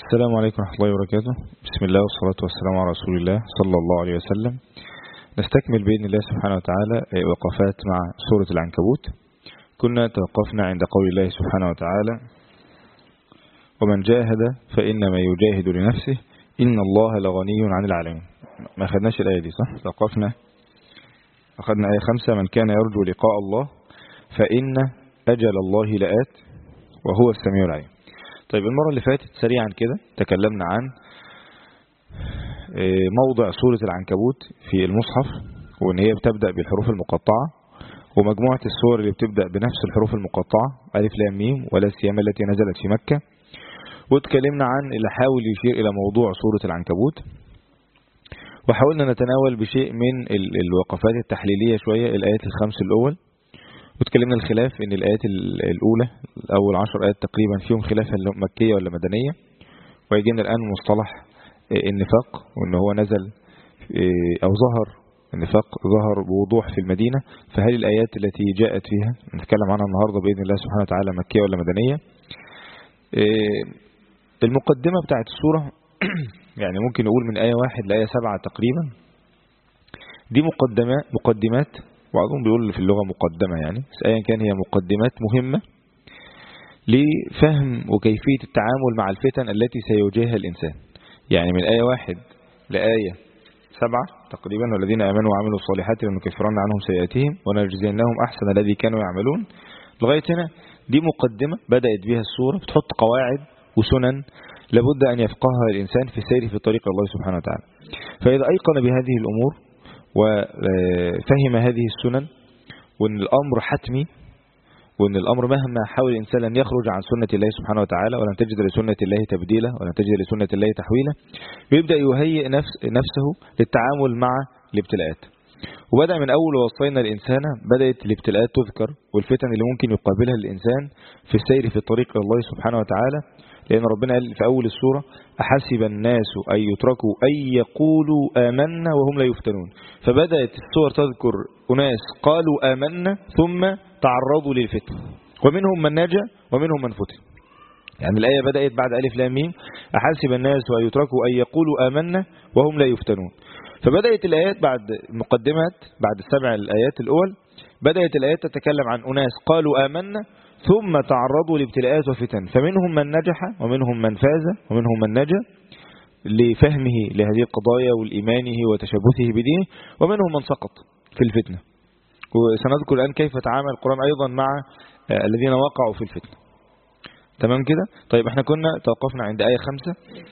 السلام عليكم ورحمة الله وبركاته. بسم الله والصلاة والسلام على رسول الله صلى الله عليه وسلم. نستكمل بإذن الله سبحانه وتعالى وقفات مع سورة العنكبوت. كنا توقفنا عند قول الله سبحانه وتعالى: ومن جاهد فإنما يجاهد لنفسه إن الله لغني عن العالمين. ما أخذناش الآية دي صح؟ أخذنا آية 5: من كان يرجو لقاء الله فإن أجل الله لآت وهو السميع العليم. طيب المرة اللي فاتت سريعا كده تكلمنا عن موضع سورة العنكبوت في المصحف، وان هي بتبدأ بالحروف المقطعة، ومجموعة السور اللي بتبدأ بنفس الحروف المقطعة ألف لام ميم ولا سيما التي نزلت في مكة. وتكلمنا عن اللي حاول يشير إلى موضوع سورة العنكبوت، وحاولنا نتناول بشيء من الوقفات التحليلية شوية الآيات الخمس الأول. وتكلمنا الخلاف ان الآيات الأولى أول 10 آيات تقريبا فيهم خلاف مكية ولا مدنية، ويجينا الآن مصطلح النفاق، وان هو نزل أو ظهر النفاق ظهر بوضوح في المدينة. فهل الآيات التي جاءت فيها نتكلم عنها النهاردة بإذن الله سبحانه وتعالى مكية ولا مدنية؟ المقدمة بتاعت السورة يعني ممكن نقول من آية 1 لآية 7 تقريبا، دي مقدمات، وبعضهم بيقول في اللغة مقدمة يعني، بس أيا كان هي مقدمات مهمة لفهم وكيفية التعامل مع الفتن التي سيواجهها الإنسان. يعني من آية 1 لآية 7 تقريبا: والذين آمنوا وعملوا الصالحات لنكفرن عنهم سيئاتهم ولنجزينهم أحسن الذي كانوا يعملون. لغاية هنا دي مقدمة بدأت بها السورة، بتحط قواعد وسنن لابد أن يفقهها الإنسان في السير في طريق الله سبحانه وتعالى. فإذا أيقن بهذه الأمور وفهم هذه السنن، وأن الأمر حتمي، وأن الأمر مهما حاول الإنسان أن يخرج عن سنة الله سبحانه وتعالى ولن تجد لسنة الله تبديلا ولن تجد لسنة الله تحويلا، بيبدأ يهيئ نفسه للتعامل مع الابتلاءات. وبدأ من أول وصينا الإنسان بدأت الابتلاءات تذكر، والفتن اللي ممكن يقابلها الإنسان في السير في طريق الله سبحانه وتعالى. لأن ربنا قال في أول السورة: أحسب الناس أن يتركوا أن يقولوا آمنا وهم لا يفتنون. فبدأت السور تذكر أناس قالوا آمنا ثم تعرضوا للفتن، ومنهم من نجا ومنهم من فتن. يعني الآية بدأت بعد ألف لام ميم: أحسب الناس أن يتركوا أن يقولوا آمنا وهم لا يفتنون. فبدأت الآيات بعد المقدمات، بعد السبع الآيات الأول بدأت الآيات تتكلم عن أناس قالوا آمنا ثم تعرضوا لابتلاءات وفتن، فمنهم من نجح ومنهم من فاز ومنهم من نجا لفهمه لهذه القضايا والإيمانه وتشبثه بدينه، ومنهم من سقط في الفتنة. وسنذكر الآن كيف تعامل القرآن أيضا مع الذين وقعوا في الفتنة. تمام كده؟ طيب احنا كنا توقفنا عند آية 5: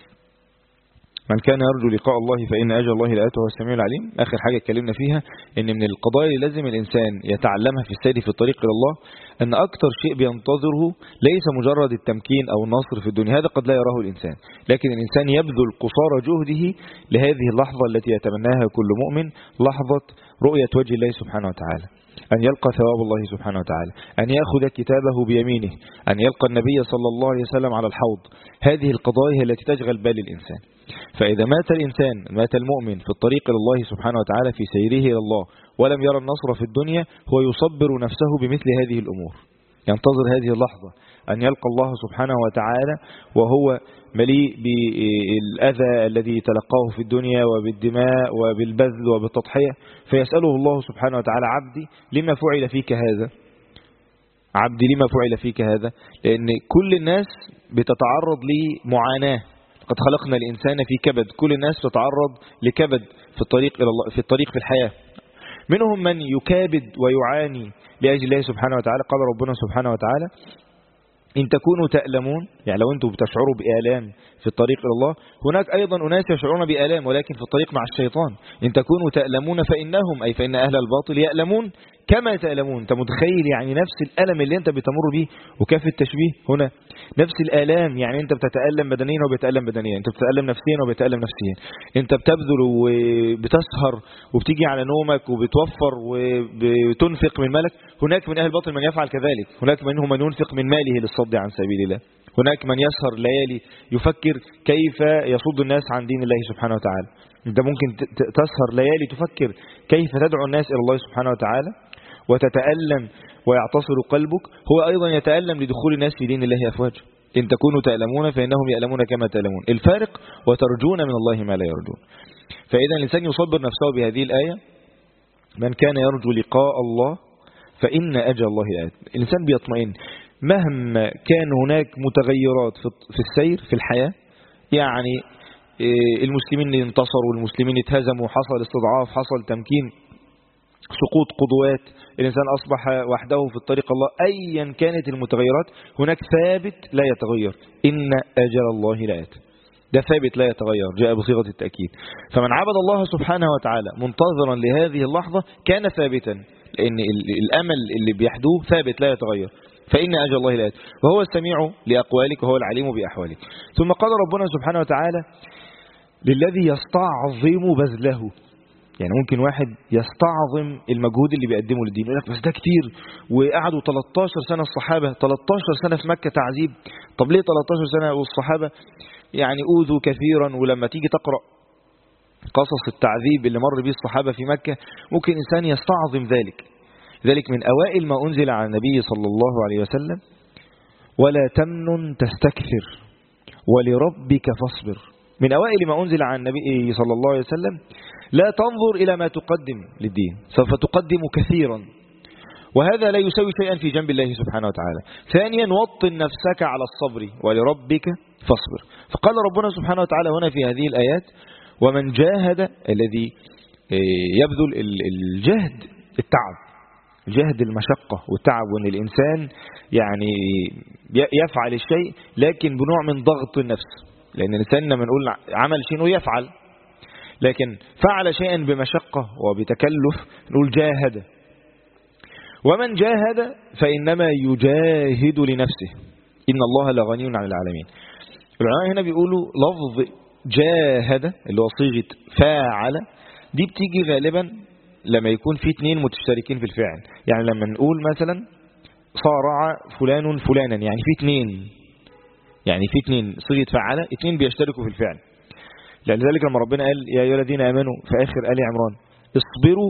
من كان يرجو لقاء الله فإن أجل الله لآت وهو السميع العليم. آخر حاجة اتكلمنا فيها إن من القضايا اللي لازم الإنسان يتعلمها في السير في الطريق إلى الله أن أكثر شيء بينتظره ليس مجرد التمكين أو النصر في الدنيا، هذا قد لا يراه الإنسان، لكن الإنسان يبذل قصارى جهده لهذه اللحظة التي يتمناها كل مؤمن، لحظة رؤية وجه الله سبحانه وتعالى، أن يلقى ثواب الله سبحانه وتعالى، أن يأخذ كتابه بيمينه، أن يلقى النبي صلى الله عليه وسلم على الحوض. هذه القضايا التي تشغل بال الإنسان. فإذا مات الإنسان، مات المؤمن في الطريق إلى الله سبحانه وتعالى في سيره إلى الله ولم يرى النصر في الدنيا، هو يصبر نفسه بمثل هذه الأمور، ينتظر هذه اللحظة أن يلقى الله سبحانه وتعالى وهو مليء بالأذى الذي تلقاه في الدنيا وبالدماء وبالبذل وبالتضحية، فيسأله الله سبحانه وتعالى: عبدي لما فعل فيك هذا؟ عبدي لما فعل فيك هذا؟ لأن كل الناس بتتعرض لمعاناة، قد خلقنا الإنسان في كبد، كل الناس تتعرض لكبد في الطريق إلى الله، في الطريق في الحياة. منهم من يكابد ويعاني لأجل الله سبحانه وتعالى. قال ربنا سبحانه وتعالى: إن تكونوا تألمون، يعني لو أنتم بتشعروا بآلام في الطريق إلى الله، هناك أيضا أناس يشعرون بآلام ولكن في الطريق مع الشيطان. إن تكونوا تألمون فإنهم، أي فإن أهل الباطل يألمون كما تألمون. أنت متخيل يعني نفس الألم اللي أنت بتمر به، وكيف التشبيه هنا نفس الآلام، يعني أنت بتتألم بدنيا وبتألم بدنيا، أنت بتتألم نفسيا وبتألم نفسيا، أنت بتبذل وبتسهر وبتيجي على نومك وبتوفر وبتنفق من مالك. هناك من أهل الباطل من يفعل كذلك، هناك منهم من ينفق من ماله للصد عن سبيل الله، هناك من يسهر ليالي يفكر كيف يصد الناس عن دين الله سبحانه وتعالى. انت ممكن تسهر ليالي تفكر كيف تدعو الناس إلى الله سبحانه وتعالى وتتألم ويعتصر قلبك. هو أيضا يتألم لدخول الناس في دين الله أفواج. إن تكونوا تألمون فإنهم يألمون كما تألمون. الفارق وترجون من الله ما لا يرجون. فإذا الإنسان يصبر نفسه بهذه الآية: من كان يرجو لقاء الله فإن أجل الله لآت. الإنسان بيطمئن مهما كان هناك متغيرات في السير في الحياة، يعني المسلمين ينتصروا والمسلمين يتهزموا، حصل استضعاف، حصل تمكين، سقوط قدوات، الإنسان أصبح وحده في الطريق الله، أيا كانت المتغيرات هناك ثابت لا يتغير: إن أجل الله لآت. ده ثابت لا يتغير، جاء بصيغة التأكيد. فمن عبد الله سبحانه وتعالى منتظرا لهذه اللحظة كان ثابتا، لأن الأمل اللي بيحدوه ثابت لا يتغير. فإن أجل الله لآت، وهو السميع لأقوالك وهو العليم بأحوالك. ثم قال ربنا سبحانه وتعالى: للذي يستعظم بذله. يعني ممكن واحد يستعظم المجهود اللي بيقدمه للدين، يقول لك بس ده كتير، وقعدوا 13 سنة الصحابة، 13 سنة في مكة تعذيب. طب ليه 13 سنة والصحابة يعني أوذوا كثيرا؟ ولما تيجي تقرأ قصص التعذيب اللي مر به الصحابة في مكة ممكن إنسان يستعظم ذلك من أوائل ما أنزل على النبي صلى الله عليه وسلم: ولا تمنن تستكثر ولربك فاصبر. من أوائل ما أنزل على النبي صلى الله عليه وسلم: لا تنظر إلى ما تقدم للدين، سوف تقدم كثيرا، وهذا لا يساوي شيئا في جنب الله سبحانه وتعالى. ثانيا: وطن نفسك على الصبر ولربك فاصبر. فقال ربنا سبحانه وتعالى هنا في هذه الآيات: ومن جاهد، الذي يبذل الجهد، الجهد المشقة والتعب، وأن الإنسان يعني يفعل الشيء لكن بنوع من ضغط النفس، لأن الإنسان لما نقول عمل شيء يفعل، لكن فعل شيئا بمشقة وبتكلف نقول جاهد. ومن جاهد فإنما يجاهد لنفسه إن الله لغني عن العالمين. العلماء هنا بيقولوا لفظ جاهد اللي هو صيغة فاعل، دي بتيجي غالبا لما يكون في اثنين متشتركين في الفعل. يعني لما نقول مثلا صارع فلان فلانا، يعني في اثنين صيغة فعل، اثنين بيشتركوا في الفعل. لذلك لما ربنا قال: يا أيها الذين آمنوا في آخر آل عمران: اصبروا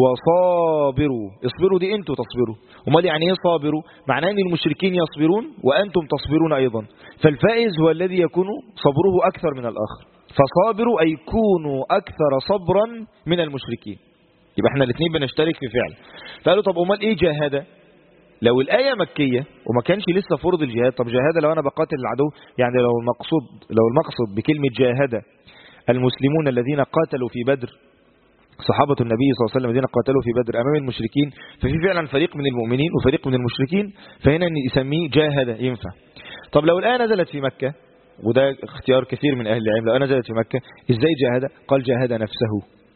وصابروا. اصبروا دي انتوا تصبروا، وما يعني ايه صابروا؟ معناه ان المشركين يصبرون وانتم تصبرون ايضا، فالفائز هو الذي يكون صبره اكثر من الاخر. فصابروا اي كونوا اكثر صبرا من المشركين. يبقى احنا الاثنين بنشترك في فعل. فقالوا طب امال ايه جاهد؟ لو الآية مكية وما كانش لسه فرض الجهاد، طب جاهد لو انا بقاتل العدو، يعني لو المقصد بكلمة جاهد المسلمون الذين قاتلوا في بدر، صحابة النبي صلى الله عليه وسلم الذين قاتلوا في بدر أمام المشركين، ففي فعلا فريق من المؤمنين وفريق من المشركين، فهنا يسميه جاهد ينفع. طب لو الآية نزلت في مكة، وده اختيار كثير من أهل العلم، لو نزلت في مكة إزاي جاهد؟ قال جاهد نفسه،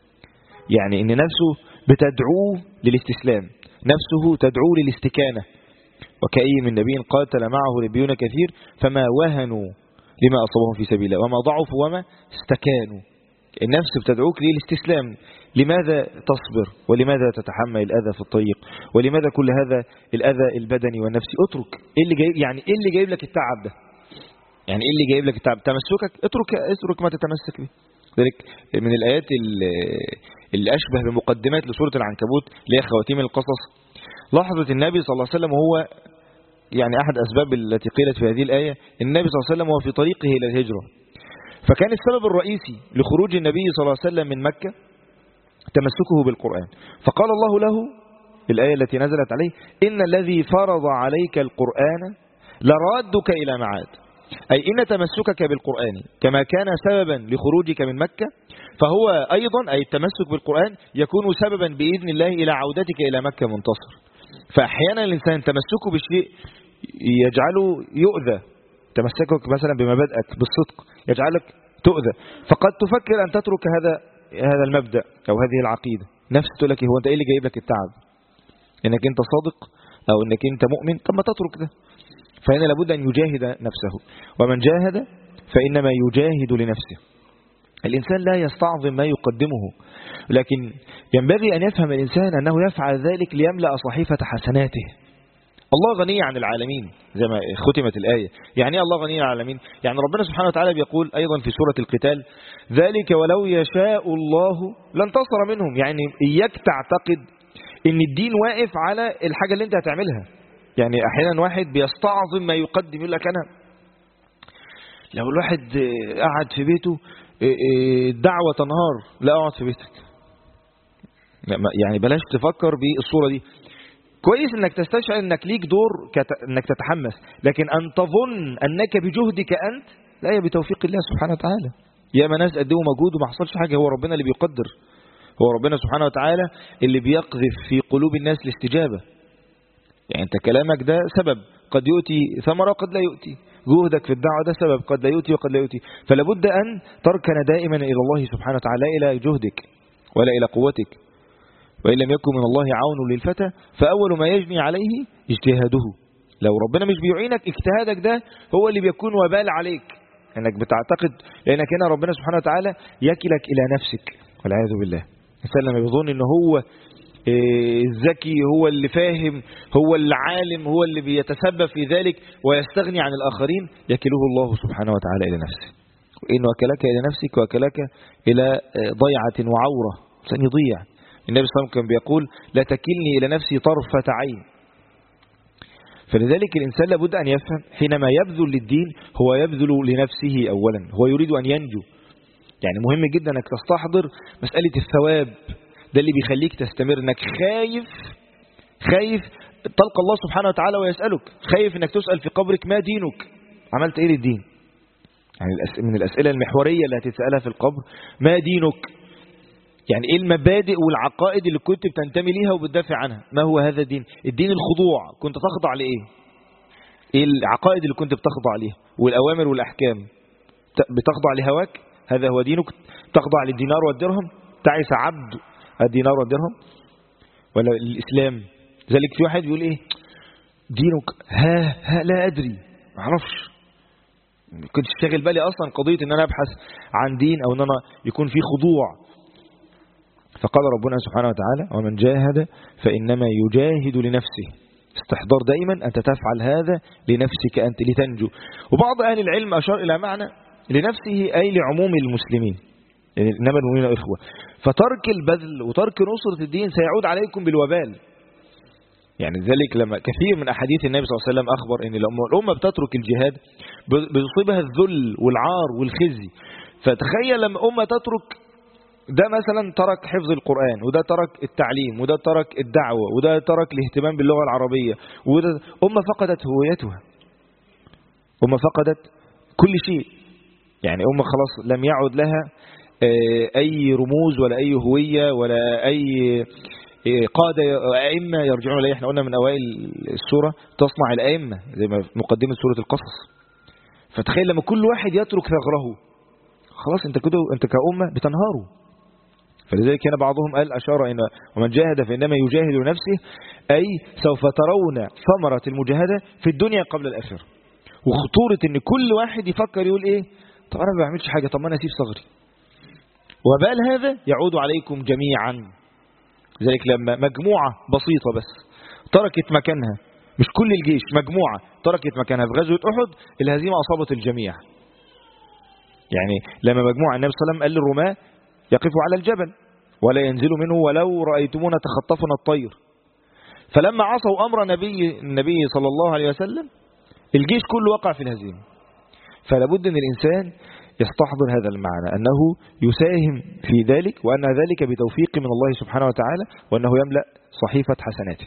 يعني إن نفسه بتدعوه للاستسلام، نفسه تدعوه للاستكانة. وكأي من نبي قاتل معه ربيون كثير فما وهنوا لما أصابهم في سبيل الله وما ضعفوا وما استكانوا. النفس بتدعوك للاستسلام. لماذا تصبر؟ ولماذا تتحمل الأذى في الطريق؟ ولماذا كل هذا الأذى البدني والنفسي؟ اترك. ايه اللي جايب لك التعب ده؟ يعني ايه اللي جايب لك التعب؟ تمسكك، اترك ما تتمسك به. ذلك من الآيات اللي أشبه بمقدمات لسورة العنكبوت اللي هي خواتيم القصص، لحظة النبي صلى الله عليه وسلم وهو يعني أحد أسباب التي قيلت في هذه الآية، النبي صلى الله عليه وسلم وهو في طريقه إلى الهجرة، فكان السبب الرئيسي لخروج النبي صلى الله عليه وسلم من مكة تمسكه بالقرآن. فقال الله له الآية التي نزلت عليه: إن الذي فرض عليك القرآن لرادك إلى معاد. أي إن تمسكك بالقرآن كما كان سببا لخروجك من مكة، فهو أيضا أي التمسك بالقرآن يكون سببا بإذن الله إلى عودتك إلى مكة منتصر. فأحيانا الإنسان تمسكه بالشيء يجعله يؤذى، تمسكك مثلا بمبادئك بالصدق يجعلك تؤذى، فقد تفكر أن تترك هذا المبدأ أو هذه العقيدة. نفس تقول لك هو أنت إيه اللي جايب لك التعب؟ إنك أنت صادق أو إنك أنت مؤمن؟ طب ما تترك ده. فهنا لابد أن يجاهد نفسه. ومن جاهد فإنما يجاهد لنفسه. الإنسان لا يستعظم ما يقدمه، لكن ينبغي أن يفهم الإنسان أنه يفعل ذلك ليملأ صحيفة حسناته. الله غني عن العالمين زي ما ختمت الآية. يعني الله غني عن العالمين؟ يعني ربنا سبحانه وتعالى بيقول أيضا في سورة القتال: ذلك ولو يشاء الله لانتصر منهم. يعني إياك تعتقد إن الدين واقف على الحاجة اللي أنت هتعملها. يعني أحيانا واحد بيستعظم ما يقدم، يقول لك لو الواحد قعد في بيته الدعوة تنهار، لا اقعد في بيتك. يعني بلاش تفكر بالصورة دي. كويس انك تستشعر انك ليك دور انك تتحمس، لكن ان تظن انك بجهدك انت، لا، هي بتوفيق الله سبحانه وتعالى. يا ما ناس قدموا مجهود وما حصلش حاجة، هو ربنا اللي بيقدر، هو ربنا سبحانه وتعالى اللي بيقذف في قلوب الناس الاستجابة. يعني انت كلامك ده سبب قد يؤتي ثمرة قد لا يؤتي، جهدك في الدعوة ده سبب قد لا يؤتي وقد لا يؤتي. فلا بد أن تركن دائما إلى الله سبحانه وتعالى، إلى جهدك ولا إلى قوتك. وإن لم يكن من الله عون للفتى فأول ما يجني عليه اجتهاده. لو ربنا مش بيعينك، اجتهادك ده هو اللي بيكون وبال عليك، انك بتعتقد، لانك هنا ربنا سبحانه وتعالى يكلك الى نفسك والعياذ بالله. الانسان لما بيظن ان هو الذكي، هو اللي فاهم، هو اللي عالم، هو اللي بيتسبب في ذلك ويستغني عن الآخرين، يكله الله سبحانه وتعالى إلى نفسه. وإن وكلك إلى نفسك وكلك إلى ضيعة وعورة، الإنسان يضيع. النبي صلى الله عليه وسلم كان بيقول لا تكلني إلى نفسي طرفة عين. فلذلك الإنسان لابد أن يفهم حينما يبذل للدين هو يبذل لنفسه أولا، هو يريد أن ينجو. يعني مهم جدا أنك تستحضر مسألة الثواب، ده اللي بيخليك تستمر، انك خايف تلقى الله سبحانه وتعالى ويسألك، خايف انك تسأل في قبرك ما دينك، عملت ايه للدين. يعني من الأسئلة المحورية اللي هتتسألها في القبر ما دينك، يعني ايه المبادئ والعقائد اللي كنت بتنتمي ليها وبتدافع عنها، ما هو هذا الدين. الدين الخضوع، كنت تخضع لإيه، ايه العقائد اللي كنت بتخضع ليها والأوامر والأحكام، بتخضع لهواك، هذا هو دينك. تخضع للدينار والدرهم، تعس عبد الدينار والدرهم ولا الإسلام. ذلك في واحد يقول ايه دينك، ها لا أدري، ما اعرفش، كنت اشتغل بالي أصلا قضية ان انا ابحث عن دين او ان انا يكون في خضوع. فقال ربنا سبحانه وتعالى ومن جاهد فإنما يجاهد لنفسه. استحضار دائما أنت تفعل هذا لنفسك أنت لتنجو. وبعض أهل العلم أشار إلى معنى لنفسه أي لعموم المسلمين، إنما المؤمنين إخوة. فترك البذل وترك نصرة الدين سيعود عليكم بالوبال. يعني ذلك لما كثير من أحاديث النبي صلى الله عليه وسلم أخبر إن الأمة بتترك الجهاد بيصيبها الذل والعار والخزي. فتخيل لما أمة تترك ده، مثلا ترك حفظ القرآن، وده ترك التعليم، وده ترك الدعوة، وده ترك الاهتمام باللغة العربية، وده أمة فقدت هويتها، أمة فقدت كل شيء. يعني أمة خلاص لم يعد لها أي رموز ولا أي هوية ولا أي قادة أئمة يرجعون إليه. احنا قلنا من أوائل السورة تصنع الأئمة زي ما مقدمة سورة القصص. فتخيل لما كل واحد يترك ثغره، خلاص انت كده انت كأمة بتنهاروا. فلذلك هنا بعضهم قال أشار إن ومن جاهد فإنما يجاهد نفسه، أي سوف ترون ثمرة المجاهدة في الدنيا قبل الآخرة. وخطورة إن كل واحد يفكر يقول إيه، طب أنا ما بعملش حاجة، طب ما أنا أسيب صغري. وبال هذا يعود عليكم جميعا. ذلك لما مجموعة بسيطة بس تركت مكانها، مش كل الجيش، مجموعة تركت مكانها في غزوة أحد، الهزيمة أصابت الجميع. يعني لما مجموعة النبي صلى الله عليه وسلم قال للرماة يقفوا على الجبل ولا ينزلوا منه ولو رأيتمونا تخطفنا الطير. فلما عصوا أمر النبي صلى الله عليه وسلم الجيش كله وقع في الهزيمة. فلابد أن الإنسان يستحضر هذا المعنى، أنه يساهم في ذلك، وأن ذلك بتوفيق من الله سبحانه وتعالى، وأنه يملأ صحيفة حسناته.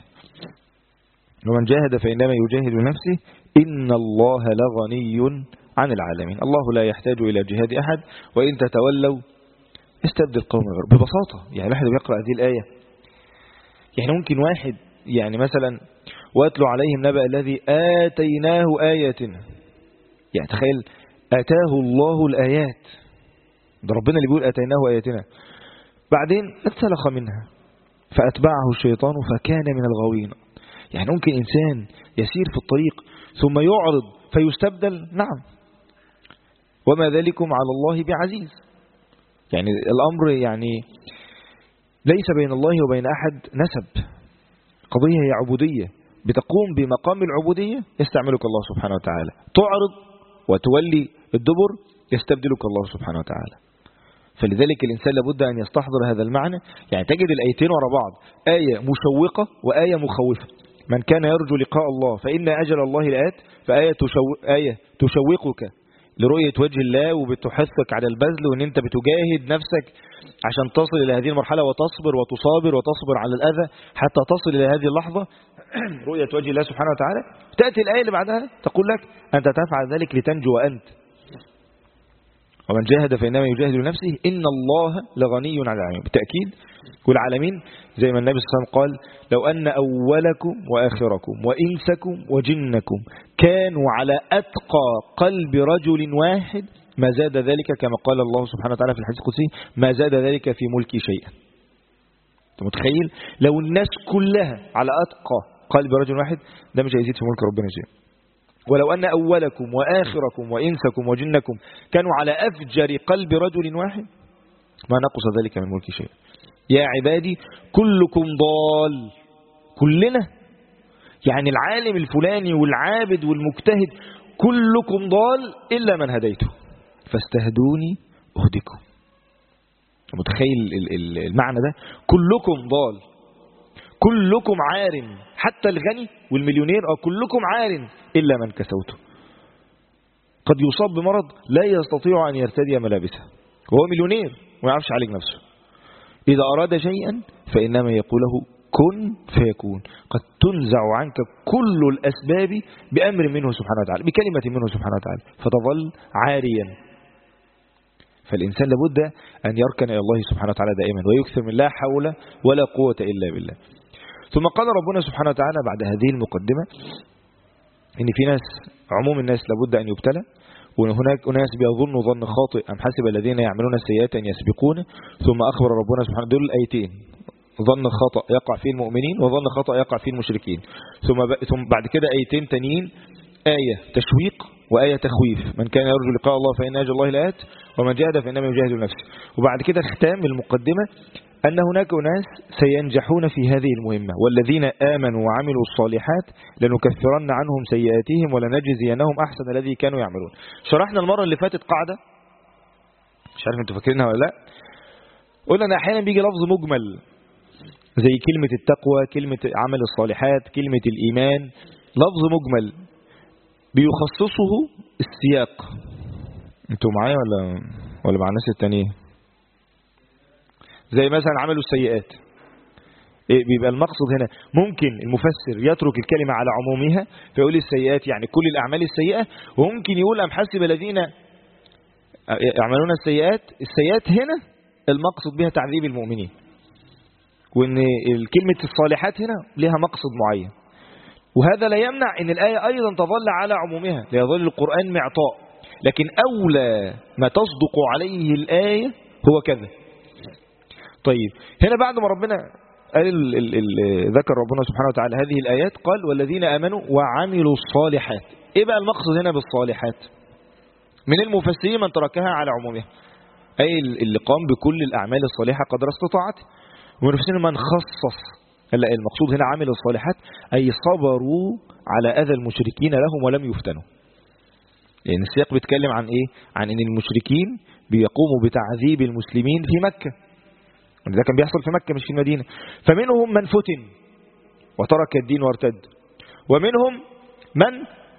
ومن جاهد فإنما يجاهد نفسه إن الله لغني عن العالمين. الله لا يحتاج إلى جهاد أحد، وإن تتولوا استبدل قوم غيرهم. ببساطة يعني الواحد بيقرأ هذه الآية، يعني ممكن واحد يعني مثلا واتلو عليهم نبأ الذي آتيناه آياتنا، يعني تخيل آتاه الله الآيات، ده ربنا اللي بيقول آتيناه آياتنا، بعدين انسلخ منها فأتبعه الشيطان فكان من الغاوين. يعني ممكن إنسان يسير في الطريق ثم يعرض فيستبدل، نعم، وما ذلكم على الله بعزيز. يعني الأمر يعني ليس بين الله وبين أحد نسب، قضية هي عبودية، بتقوم بمقام العبودية يستعملك الله سبحانه وتعالى، تعرض وتولي الدبر يستبدلك الله سبحانه وتعالى. فلذلك الإنسان لابد أن يستحضر هذا المعنى. يعني تجد الآيتين ورا بعض، آية مشوقة وآية مخوفة. من كان يرجو لقاء الله فإن أجل الله لآت، فآية تشوقك لرؤية وجه الله وبتحثك على البذل، وان انت بتجاهد نفسك عشان تصل الى هذه المرحلة وتصبر وتصابر وتصبر على الأذى حتى تصل الى هذه اللحظة رؤية وجه الله سبحانه وتعالى. تأتي الآية اللي بعدها تقول لك أنت تفعل ذلك لتنجو أنت، ومن جاهد فإنما يجاهد لنفسه إن الله لغني عن العالمين. بالتأكيد والعالمين زي ما النبي صلى الله عليه وسلم قال لو أن أولكم وآخركم وإنسكم وجنكم كانوا على أتقى قلب رجل واحد ما زاد ذلك، كما قال الله سبحانه وتعالى في الحديث القدسي ما زاد ذلك في ملكي شيئا. أنت متخيل لو الناس كلها على أتقى قلب رجل واحد، ده مش هيزيد في ملك ربنا شيئا. ولو أن أولكم وآخركم وإنسكم وجنكم كانوا على أفجر قلب رجل واحد ما نقص ذلك من ملك شيء. يا عبادي كلكم ضال، كلنا يعني العالم الفلاني والعابد والمجتهد كلكم ضال إلا من هديته فاستهدوني أهدكم. متخيل المعنى ده؟ كلكم ضال، كلكم عار، حتى الغني والمليونير كلكم عار إلا من كسوته. قد يصاب بمرض لا يستطيع أن يرتدي ملابسه وهو مليونير وما يعرفش يعالج نفسه. إذا أراد شيئا فإنما يقوله كن فيكون. قد تنزع عنك كل الأسباب بأمر منه سبحانه وتعالى، بكلمة منه سبحانه وتعالى، فتظل عاريا. فالإنسان لابد أن يركن إلى الله سبحانه وتعالى دائما ويكثر من لا حول ولا قوة إلا بالله. ثم قال ربنا سبحانه وتعالى بعد هذه المقدمة إن في ناس، عموم الناس لابد أن يبتلى، وهناك أناس بيظنوا ظن خاطئ أم حسب الذين يعملون السيئات أن يسبقون. ثم أخبر ربنا سبحانه دول الآيتين، ظن خطأ يقع فيه المؤمنين وظن خطأ يقع فيه المشركين. ثم بعد كده آيتين تانيين، آية تشويق وآية تخويف. من كان يرجو لقاء الله فإن أجل الله لآت ومن جاهد فإنما يجاهد لنفسه. وبعد كده ختام المقدمة أن هناك ناس سينجحون في هذه المهمة، والذين آمنوا وعملوا الصالحات لنكفرن عنهم سيئاتهم ولنجزينهم أحسن الذي كانوا يعملون. شرحنا المرة اللي فاتت قاعدة، مش عارف انتوا فاكرينها ولا لا. قلنا أن أحيانا بيجي لفظ مجمل زي كلمة التقوى، كلمة عمل الصالحات، كلمة الإيمان، لفظ مجمل بيخصصه السياق. انتوا معايا ولا مع الناس التانية؟ زي مثلا عملوا السيئات، بيبقى المقصد هنا ممكن المفسر يترك الكلمة على عمومها فيقول السيئات يعني كل الأعمال السيئة، وممكن يقول أم حسب الذين يعملون السيئات هنا المقصد بها تعذيب المؤمنين، وإن كلمة الصالحات هنا لها مقصد معين. وهذا لا يمنع أن الآية أيضا تظل على عمومها، لا يظل القرآن معطاء، لكن أولى ما تصدق عليه الآية هو كذا. طيب هنا بعد ما ربنا قال ذكر ربنا سبحانه وتعالى هذه الآيات قال والذين آمنوا وعملوا الصالحات. إيه بقى المقصد هنا بالصالحات؟ من المفسرين من تركها على عمومها، أي اللي قام بكل الأعمال الصالحة قدر استطاعته، ومن المفسرين من خصص المقصود هنا عمل الصالحات أي صبروا على أذى المشركين لهم ولم يفتنوا. لأن السياق بيتكلم عن إيه؟ عن أن المشركين بيقوموا بتعذيب المسلمين في مكة، وده كان بيحصل في مكة مش في المدينة. فمنهم من فتن وترك الدين وارتد، ومنهم من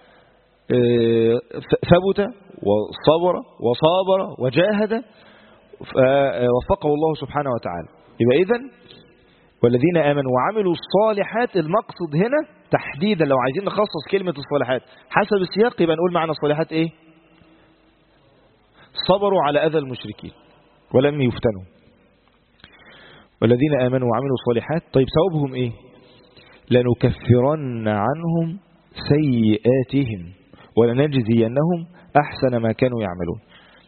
ثبت وصبر وصابر وجاهد وفقه الله سبحانه وتعالى. يبقى إذن والذين آمنوا وعملوا الصالحات المقصد هنا تحديدا، لو عايزين نخصص كلمة الصالحات حسب السياق يبقى نقول معنى الصالحات إيه؟ صبروا على أذى المشركين ولم يفتنوا. والذين آمنوا وعملوا الصالحات، طيب ثوابهم إيه؟ لنكفرن عنهم سيئاتهم ولنجزينهم أحسن ما كانوا يعملون،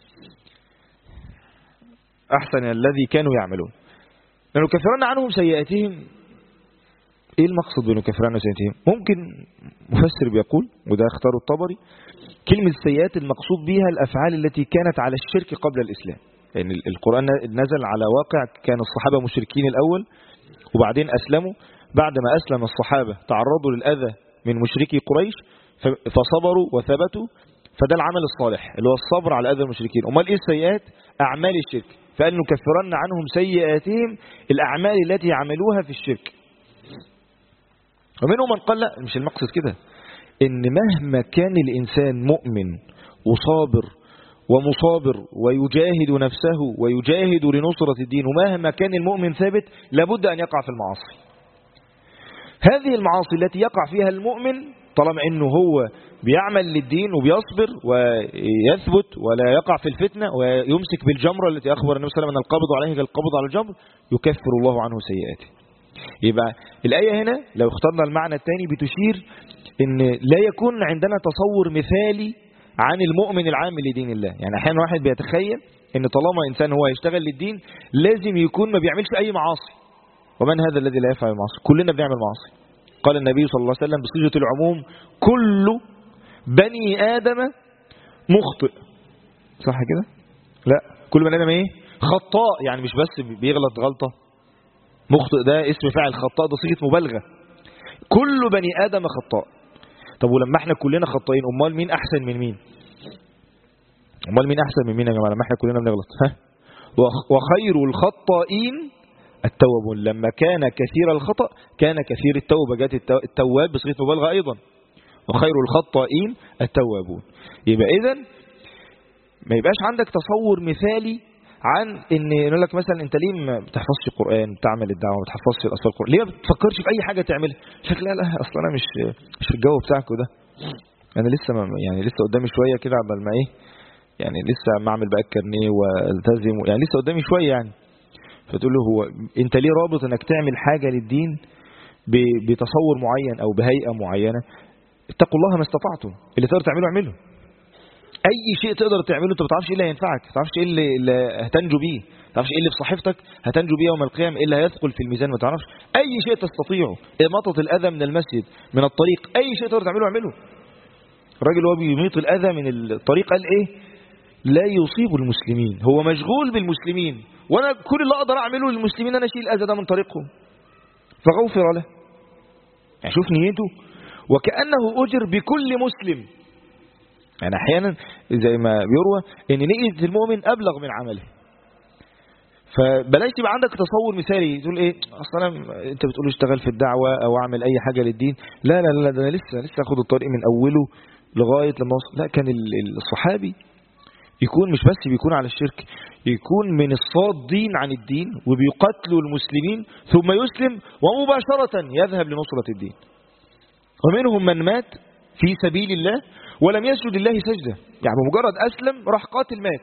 أحسن الذي كانوا يعملون. لنكفرن عنهم سيئاتهم، إيه المقصد بنكفرن سيئاتهم؟ ممكن مفسر بيقول، وده اختاره الطبري، كلمة السيئات المقصود بها الأفعال التي كانت على الشرك قبل الإسلام. يعني القرآن نزل على واقع كان الصحابة مشركين الأول وبعدين أسلموا. بعد ما أسلم الصحابة تعرضوا للأذى من مشركي قريش فصبروا وثبتوا، فده العمل الصالح اللي هو الصبر على أذى المشركين. أمال إيه السيئات؟ أعمال الشرك، فقال نكفرن عنهم سيئاتهم الأعمال التي عملوها في الشرك. ومنهم من قال لا، مش المقصد كده، إن مهما كان الإنسان مؤمن وصابر ومصابر ويجاهد نفسه ويجاهد لنصرة الدين، ومهما كان المؤمن ثابت لابد أن يقع في المعاصي. هذه المعاصي التي يقع فيها المؤمن طالما أنه هو بيعمل للدين وبيصبر ويثبت ولا يقع في الفتنة ويمسك بالجمرة التي أخبر النبي صلى الله عليه وسلم أن القبض عليه كالقبض على الجمر، يكفر الله عنه سيئاته. يبقى الآية هنا لو اخترنا المعنى الثاني بتشير أن لا يكون عندنا تصور مثالي عن المؤمن العامل لدين الله. يعني أحيانا واحد بيتخيل أن طالما إنسان هو يشتغل للدين لازم يكون ما بيعملش أي معاصي، ومن هذا الذي لا يفعل المعاصي؟ كلنا بنعمل معاصي. قال النبي صلى الله عليه وسلم بصيغة العموم: كل بني آدم مخطئ. صح كده؟ لا، كل بني آدم ايه؟ خطاء. يعني مش بس بيغلط غلطة، مخطئ ده اسم فاعل، خطاء ده صيغة مبالغة. كل بني آدم خطاء. طب ولما احنا كلنا خطائين امال مين احسن من مين؟ امال مين احسن من مين يا جماعه لما احنا كلنا بنغلط؟ وخير الخطائين التوابون. لما كان كثير الخطأ كان كثير التوبة. جاءت التواب بصيغة مبالغة أيضا، وخير الخطائين التوابون. يبقى إذن ما يبقاش عندك تصور مثالي عن ان يقول لك مثلا انت ليه ما بتحفظش القرآن، تعمل الدعوة ما بتحفظش الأسفار القرآن، ليه ما بتفكرش في أي حاجة تعملها؟ شكل لا أصلا أنا مش في الجو بتاعك ده، أنا لسه يعني لسه قدامي شوية كده عبال ما إيه، يعني لسه ما أعمل بقى الكارنيه والتزم، يعني لسه قدامي شوية يعني. فتقول له هو انت ليه رابط انك تعمل حاجة للدين بتصور معين او بهيئة معينة؟ اتقوا الله ما استطعتم، اللي تقدر تعمله اعمله. اي شيء تقدر تعمله، انت ما تعرفش ايه اللي هينفعك، ما تعرفش ايه اللي هتنجو بيه، ما تعرفش ايه اللي في صحيفتك هتنجو بيه يوم القيامة، ايه اللي هيثقل في الميزان، ما تعرفش. اي شيء تستطيعه، اماطة الاذى من المسجد من الطريق، اي شيء تقدر تعمله اعمله. الراجل هو بيميط الاذى من الطريق قال ايه؟ لا يصيب المسلمين، هو مشغول بالمسلمين، وانا كل اللي اقدر اعمله للمسلمين انا اشيل الاذى ده من طريقهم فغفر له. يعني شوف نيته، وكأنه اجر بكل مسلم. يعني احيانا زي ما بيروى ان نية المؤمن ابلغ من عمله. فبلاش تبقى عندك تصور مثالي تقول ايه اصلا انت بتقول اشتغل في الدعوة او اعمل اي حاجة للدين، لا لا لا ده انا لسه اخد الطريق من اوله لغاية لما اوصل. لا، كان الصحابي يكون مش بس بيكون على الشرك، يكون من الصادين عن الدين وبيقتلوا المسلمين ثم يسلم ومباشرة يذهب لنصرة الدين. ومنهم من مات في سبيل الله ولم يسجد الله سجدة، يعني بمجرد أسلم راح قاتل مات.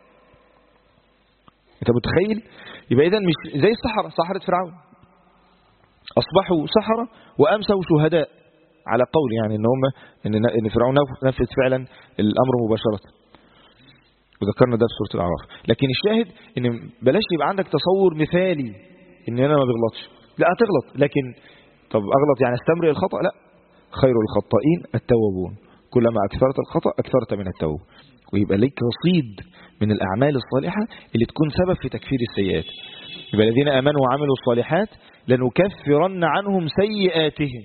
انت متخيل؟ يبقى إذن مش زي السحرة، سحرة فرعون أصبحوا سحرة وأمسوا شهداء، على قول يعني إن فرعون نفذ فعلا الأمر مباشرة، وذكرنا ده في سورة الأعراف. لكن الشاهد ان بلاش يبقى عندك تصور مثالي ان انا ما بغلطش، لا هتغلط، لكن طب اغلط يعني استمرئ الخطأ؟ لا، خير الخطائين التوابون، كلما اكثرت الخطأ اكثرت من التوبة. ويبقى ليك رصيد من الاعمال الصالحة اللي تكون سبب في تكفير السيئات. يبقى الذين امنوا وعملوا الصالحات لنكفرن عنهم سيئاتهم.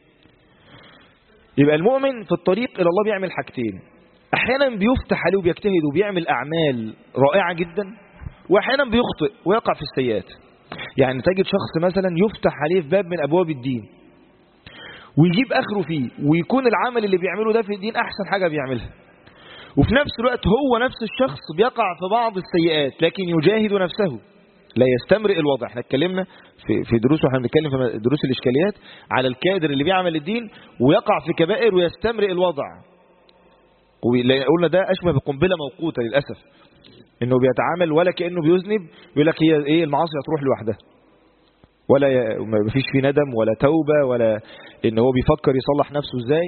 يبقى المؤمن في الطريق الى الله بيعمل حاجتين، احيانا بيفتح عليه وبيجتهد وبيعمل اعمال رائعة جدا، واحيانا بيخطئ ويقع في السيئات. يعني تجد شخص مثلا يفتح عليه في باب من ابواب الدين ويجيب اخره فيه، ويكون العمل اللي بيعمله ده في الدين احسن حاجة بيعملها، وفي نفس الوقت هو نفس الشخص بيقع في بعض السيئات لكن يجاهد نفسه، لا يستمرئ الوضع. احنا اتكلمنا في دروس، واحنا بنتكلم في دروس الاشكاليات على الكادر اللي بيعمل الدين ويقع في كبائر ويستمرئ الوضع. وقلنا ده أشبه بقنبلة موقوتة للأسف، إنه بيتعامل ولا كأنه بيذنب، يقول لك هي إيه المعاصي هتروح لوحدها، ولا مفيش فيه ندم ولا توبة ولا إن هو بيفكر يصلح نفسه إزاي.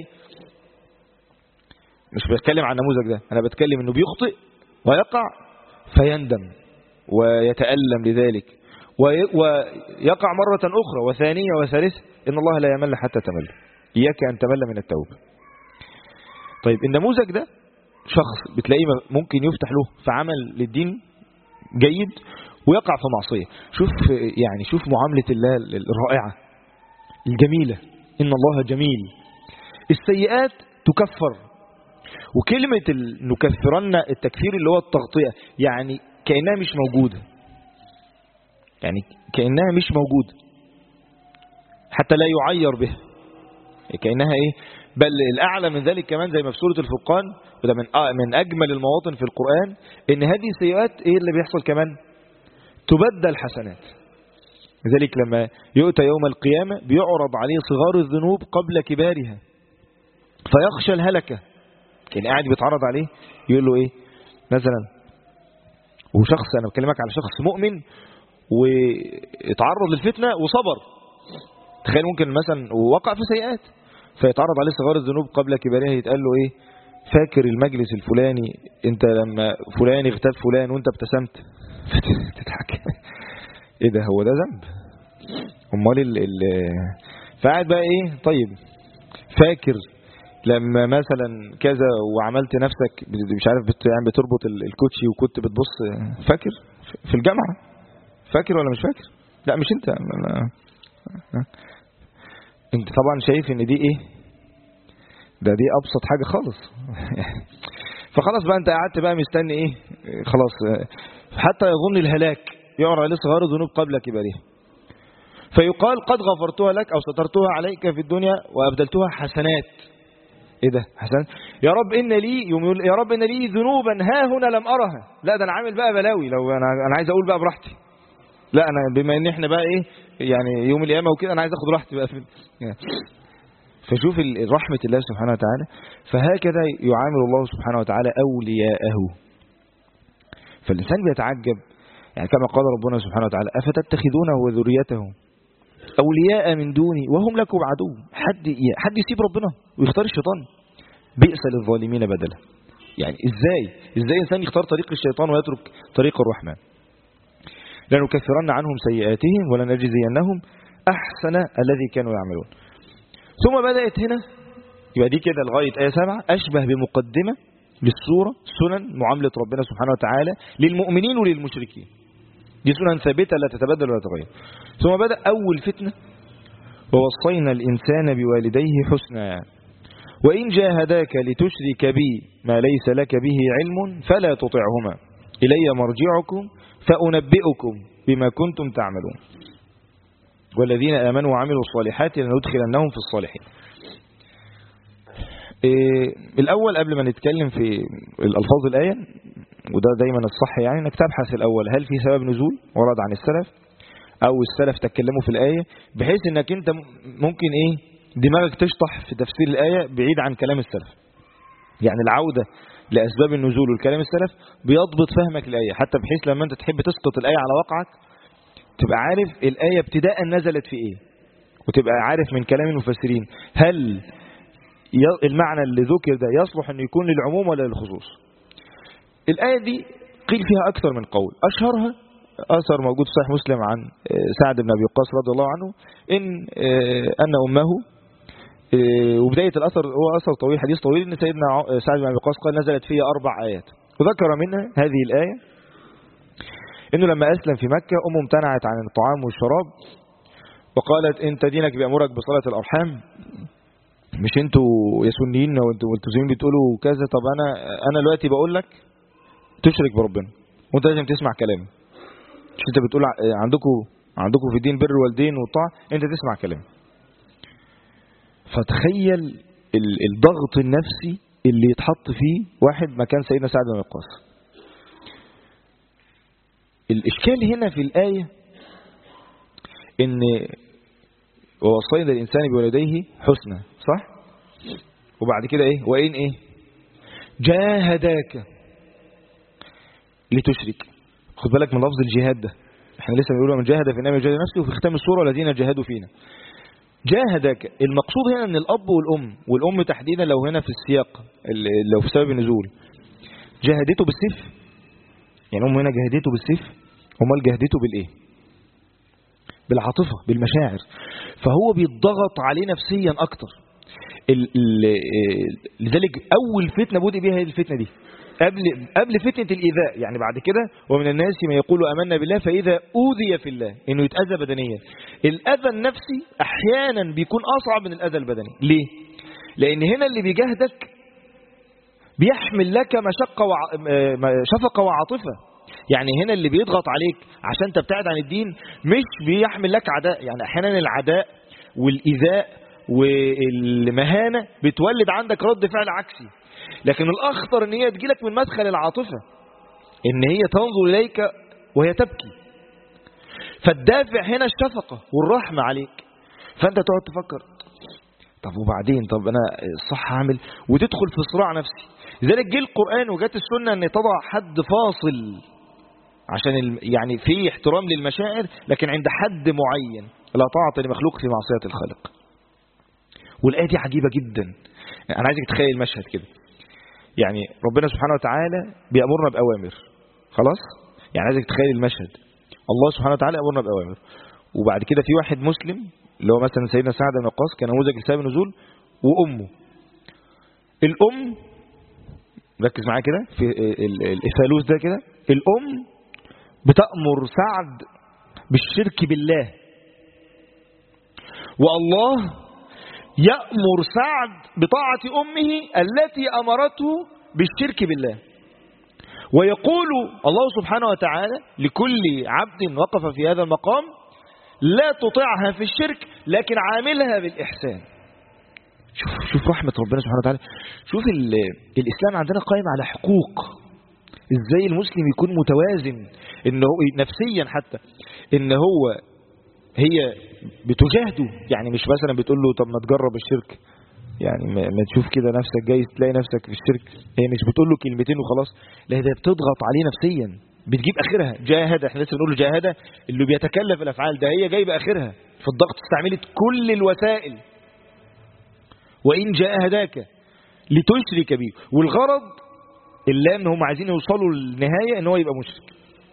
مش بتكلم عن النموذج ده، أنا بتكلم إنه بيخطئ ويقع فيندم ويتألم لذلك ويقع مرة أخرى وثانية وثالثة. إن الله لا يمل حتى تمل، إياك أن تمل من التوبة. طيب النموذج ده شخص بتلاقيه ممكن يفتح له في عمل للدين جيد ويقع في معصية. شوف معاملة الله الرائعة الجميلة، إن الله جميل. السيئات تكفر، وكلمة نكفرن التكفير اللي هو التغطية، يعني كأنها مش موجودة، يعني كأنها مش موجودة حتى لا يعير بها. كأنها إيه، بل الأعلى من ذلك كمان زي ما في سورة الفرقان، وده من أجمل المواطن في القرآن، إن هذه السيئات إيه اللي بيحصل كمان؟ تبدل حسنات. لذلك لما يؤتى يوم القيامة بيعرض عليه صغار الذنوب قبل كبارها فيخشى الهلكة. كان قاعد بيتعرض عليه يقول له إيه مثلا، وشخص أنا بكلمك على شخص مؤمن واتعرض للفتنة وصبر، تخيل ممكن مثلا ووقع في سيئات فيتعرض عليه صغار الذنوب قبل كبارها، يتقال له ايه، فاكر المجلس الفلاني انت لما فلان اغتاب فلان وانت ابتسمت تضحك ايه ده، هو ده ذنب؟ امال فقعد بقى ايه، طيب فاكر لما مثلا كذا وعملت نفسك مش عارف يعني بتربط الكوتشي وكنت بتبص، فاكر في الجامعة، فاكر ولا مش فاكر؟ لا مش انت، انت طبعا شايف ان دي ايه، دي ابسط حاجة خالص فخلاص بقى انت قعدت بقى مستني ايه، خلاص حتى يظن الهلاك، يعرض عليه صغار الذنوب قبل كبارها فيقال قد غفرتها لك او سترتها عليك في الدنيا وابدلتها حسنات. ايه ده حسنات؟ يا رب ان لي، يا رب ان لي ذنوبا ها هنا لم ارها، لا ده انا عامل بقى بلاوي، لو انا عايز اقول بقى براحتي، لا انا بما ان احنا بقى ايه يعني يوم القيامه وكده انا عايز اخد راحتي بقى يعني. فشوف رحمه الله سبحانه وتعالى. فهكذا يعامل الله سبحانه وتعالى اولياءه. فالانسان بيتعجب، يعني كما قال ربنا سبحانه وتعالى افتتخذونه وذريته اولياء من دوني وهم لكم عدو. حد يسيب ربنا ويختار الشيطان؟ بئس للظالمين بدلا. يعني ازاي انسان يختار طريق الشيطان ويترك طريق الرحمن؟ لنكفرن عنهم سيئاتهم ولنجزينهم احسن الذي كانوا يعملون. ثم بدأت هنا، يبقى دي كده لغايه آية 7 اشبه بمقدمة للسورة، سنن معاملة ربنا سبحانه وتعالى للمؤمنين وللمشركين، دي سنن ثابتة لا تتبدل ولا تغير. ثم بدأ أول فتنة، ووصينا الإنسان بوالديه حسنا وإن جاهداك لتشرك بي ما ليس لك به علم فلا تطعهما إلي مرجعكم فأنبئكم بما كنتم تعملون والذين آمنوا وعملوا الصالحات لندخلنهم في الصالحين. الأول قبل ما نتكلم في الألفاظ الآية، وده دايما الصح يعني انك تبحث الأول هل في سبب نزول ورد عن السلف أو السلف تكلموا في الآية، بحيث انك انت ممكن ايه دماغك تشطح في تفسير الآية بعيد عن كلام السلف. يعني العودة لأسباب النزول والكلام السلف بيضبط فهمك الآية، حتى بحيث لما انت تحب تسقط الآية على واقعك تبقى عارف الآية ابتداء نزلت في ايه، وتبقى عارف من كلام المفسرين هل المعنى اللي ذكر ده يصلح انه يكون للعموم ولا للخصوص. الآية دي قيل فيها أكثر من قول، أشهرها أثر موجود في صحيح مسلم عن سعد بن أبي وقاص رضي الله عنه أن أمه، وبداية الأثر هو أثر طويل، حديث طويل، أن سيدنا سعد بن أبي وقاص قال نزلت فيها 4 آيات، وذكر منها هذه الآية إنه لما أسلم في مكة أمه امتنعت عن الطعام والشراب وقالت أنت دينك بيأمرك بصلة الأرحام، مش انتوا يا سنيين وانتوا ملتزمين بتقولوا كذا، طب أنا دلوقتي بقول لك تشرك بربنا وانت لازم تسمع كلامي، مش انت بتقول عندكم في الدين بر الوالدين والطاعة، انت تسمع كلامي. فتخيل الضغط النفسي اللي يتحط فيه واحد مكان سيدنا سعد بن وقاص. الإشكال هنا في الآية ان ووصينا الإنسان بوالديه حسنا، صح؟ وبعد كده ايه، وإن ايه جاهداك لتشرك. خد بالك من لفظ الجهاد ده، احنا لسه بنقول من جاهد في انما يجاهد نفسه، وفي ختام السورة والذين جاهدوا فينا. جاهدك المقصود هنا ان الاب والام تحديدا، لو هنا في السياق لو في سبب النزول جاهدته بالسيف، يعني هم هنا جاهدته بالسيف، امال جاهدته بالايه؟ بالعاطفة بالمشاعر، فهو بيتضغط عليه نفسيا اكتر. لذلك اول فتنة بدأ بها هي الفتنة دي قبل فتنة الإيذاء. يعني بعد كده ومن الناس من يقول آمنا بالله فإذا أوذي في الله، إنه يتأذى بدنيا. الأذى النفسي أحيانا بيكون أصعب من الأذى البدني. ليه؟ لأن هنا اللي بيجاهدك بيحمل لك شفقة وعاطفة. يعني هنا اللي بيضغط عليك عشان تبتعد عن الدين مش بيحمل لك عداء. يعني أحيانا العداء والإيذاء والمهانة بتولد عندك رد فعل عكسي. لكن الأخطر ان هي تجيلك من مدخل العاطفة، ان هي تنظر إليك وهي تبكي، فالدافع هنا الشفقة والرحمة عليك. فأنت تقعد تفكر طب وبعدين، طب أنا صح هعمل، وتدخل في صراع نفسي. لذلك جه القرآن وجات السنة أن تضع حد فاصل، عشان يعني في احترام للمشاعر، لكن عند حد معين، لا طاعة لمخلوق في معصية الخالق. والآية دي عجيبة جدا. أنا عايزك تخيل المشهد كده. يعني ربنا سبحانه وتعالى بيأمرنا بأوامر، خلاص؟ يعني عايزك تخيل المشهد، الله سبحانه وتعالى أمرنا بأوامر، وبعد كده في واحد مسلم اللي هو مثلا سيدنا سعد بن وقاص كان نموذج لسبب النزول، وأمه. الأم، ركز معايا كده في الثالوث ده كده، الأم بتأمر سعد بالشرك بالله، والله يأمر سعد بطاعة أمه التي أمرته بالشرك بالله. ويقول الله سبحانه وتعالى لكل عبد وقف في هذا المقام لا تطيعها في الشرك لكن عاملها بالإحسان. شوف رحمة ربنا سبحانه وتعالى. شوف الإسلام عندنا قائم على حقوق. إزاي المسلم يكون متوازن إنه نفسيا، حتى إن هي بتجاهده، يعني مش مثلا بتقول له طب ما تجرب الشرك، يعني ما تشوف كده نفسك جاي تلاقي نفسك في الشرك. هي مش بتقول له كلمتين وخلاص، لا ده بتضغط عليه نفسيا، بتجيب اخرها. جاهد، احنا لسه بنقول جاهد اللي بيتكلف الافعال، ده هي جايبه اخرها في الضغط، استعملت كل الوسائل. وان جاهداك لتشرك به، والغرض اللي ان هم عايزين يوصلوا للنهايه ان هو يبقى مشرك.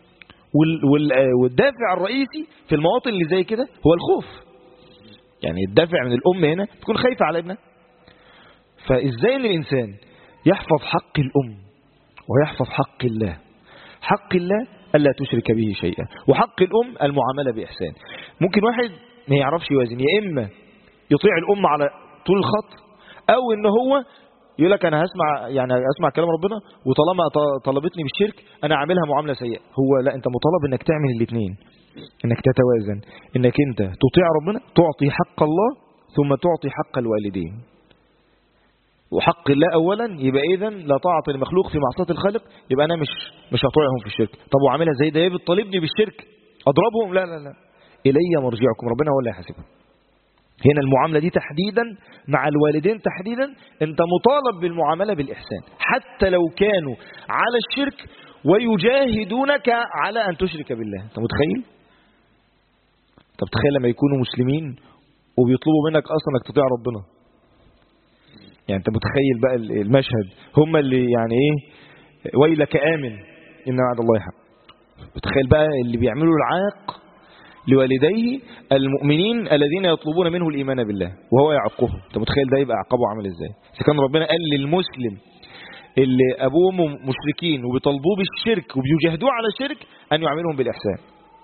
والدافع الرئيسي في المواطن اللي زي كده هو الخوف. يعني الدافع من الام هنا تكون خايفه على ابنها. فإزاي أن الإنسان يحفظ حق الأم ويحفظ حق الله؟ حق الله ألا تشرك به شيئا، وحق الأم المعاملة بإحسان. ممكن واحد ما يعرفش يوازن، يا إما يطيع الأم على طول الخط، أو إن هو يقول لك أنا هسمع كلام ربنا، وطالما طلبتني بالشرك أنا عاملها معاملة سيئة. هو لا، أنت مطالب إنك تعمل الاثنين، إنك تتوازن، إنك أنت تطيع ربنا، تعطي حق الله، ثم تعطي حق الوالدين. وحق الله أولا، يبقى إذن لا طاعة لمخلوق في معصية الخالق، يبقى أنا مش هطيعهم في الشرك. طب وعاملها زي ده بتطالبني بالشرك، أضربهم؟ لا لا لا، إلي مرجعكم، ربنا هو اللي هيحاسبهم. هنا المعاملة دي تحديدا مع الوالدين تحديدا، أنت مطالب بالمعاملة بالإحسان حتى لو كانوا على الشرك ويجاهدونك على أن تشرك بالله. أنت متخيل؟ طب تخيل لما يكونوا مسلمين وبيطلبوا منك أصلا أنك تطيع ربنا. يعني أنت متخيل بقى المشهد، هم اللي يعني إيه، ويلك آمن إن وعد الله حق. تخيل بقى اللي بيعملوا العاق لوالديه المؤمنين الذين يطلبون منه الإيمان بالله وهو يعقهم. أنت متخيل ده يبقى عقابه عامل إزاي؟ إذا كان ربنا قال للمسلم اللي أبوهم مشركين وبيطلبوه بالشرك وبيجاهدوه على الشرك أن يعاملهم بالإحسان.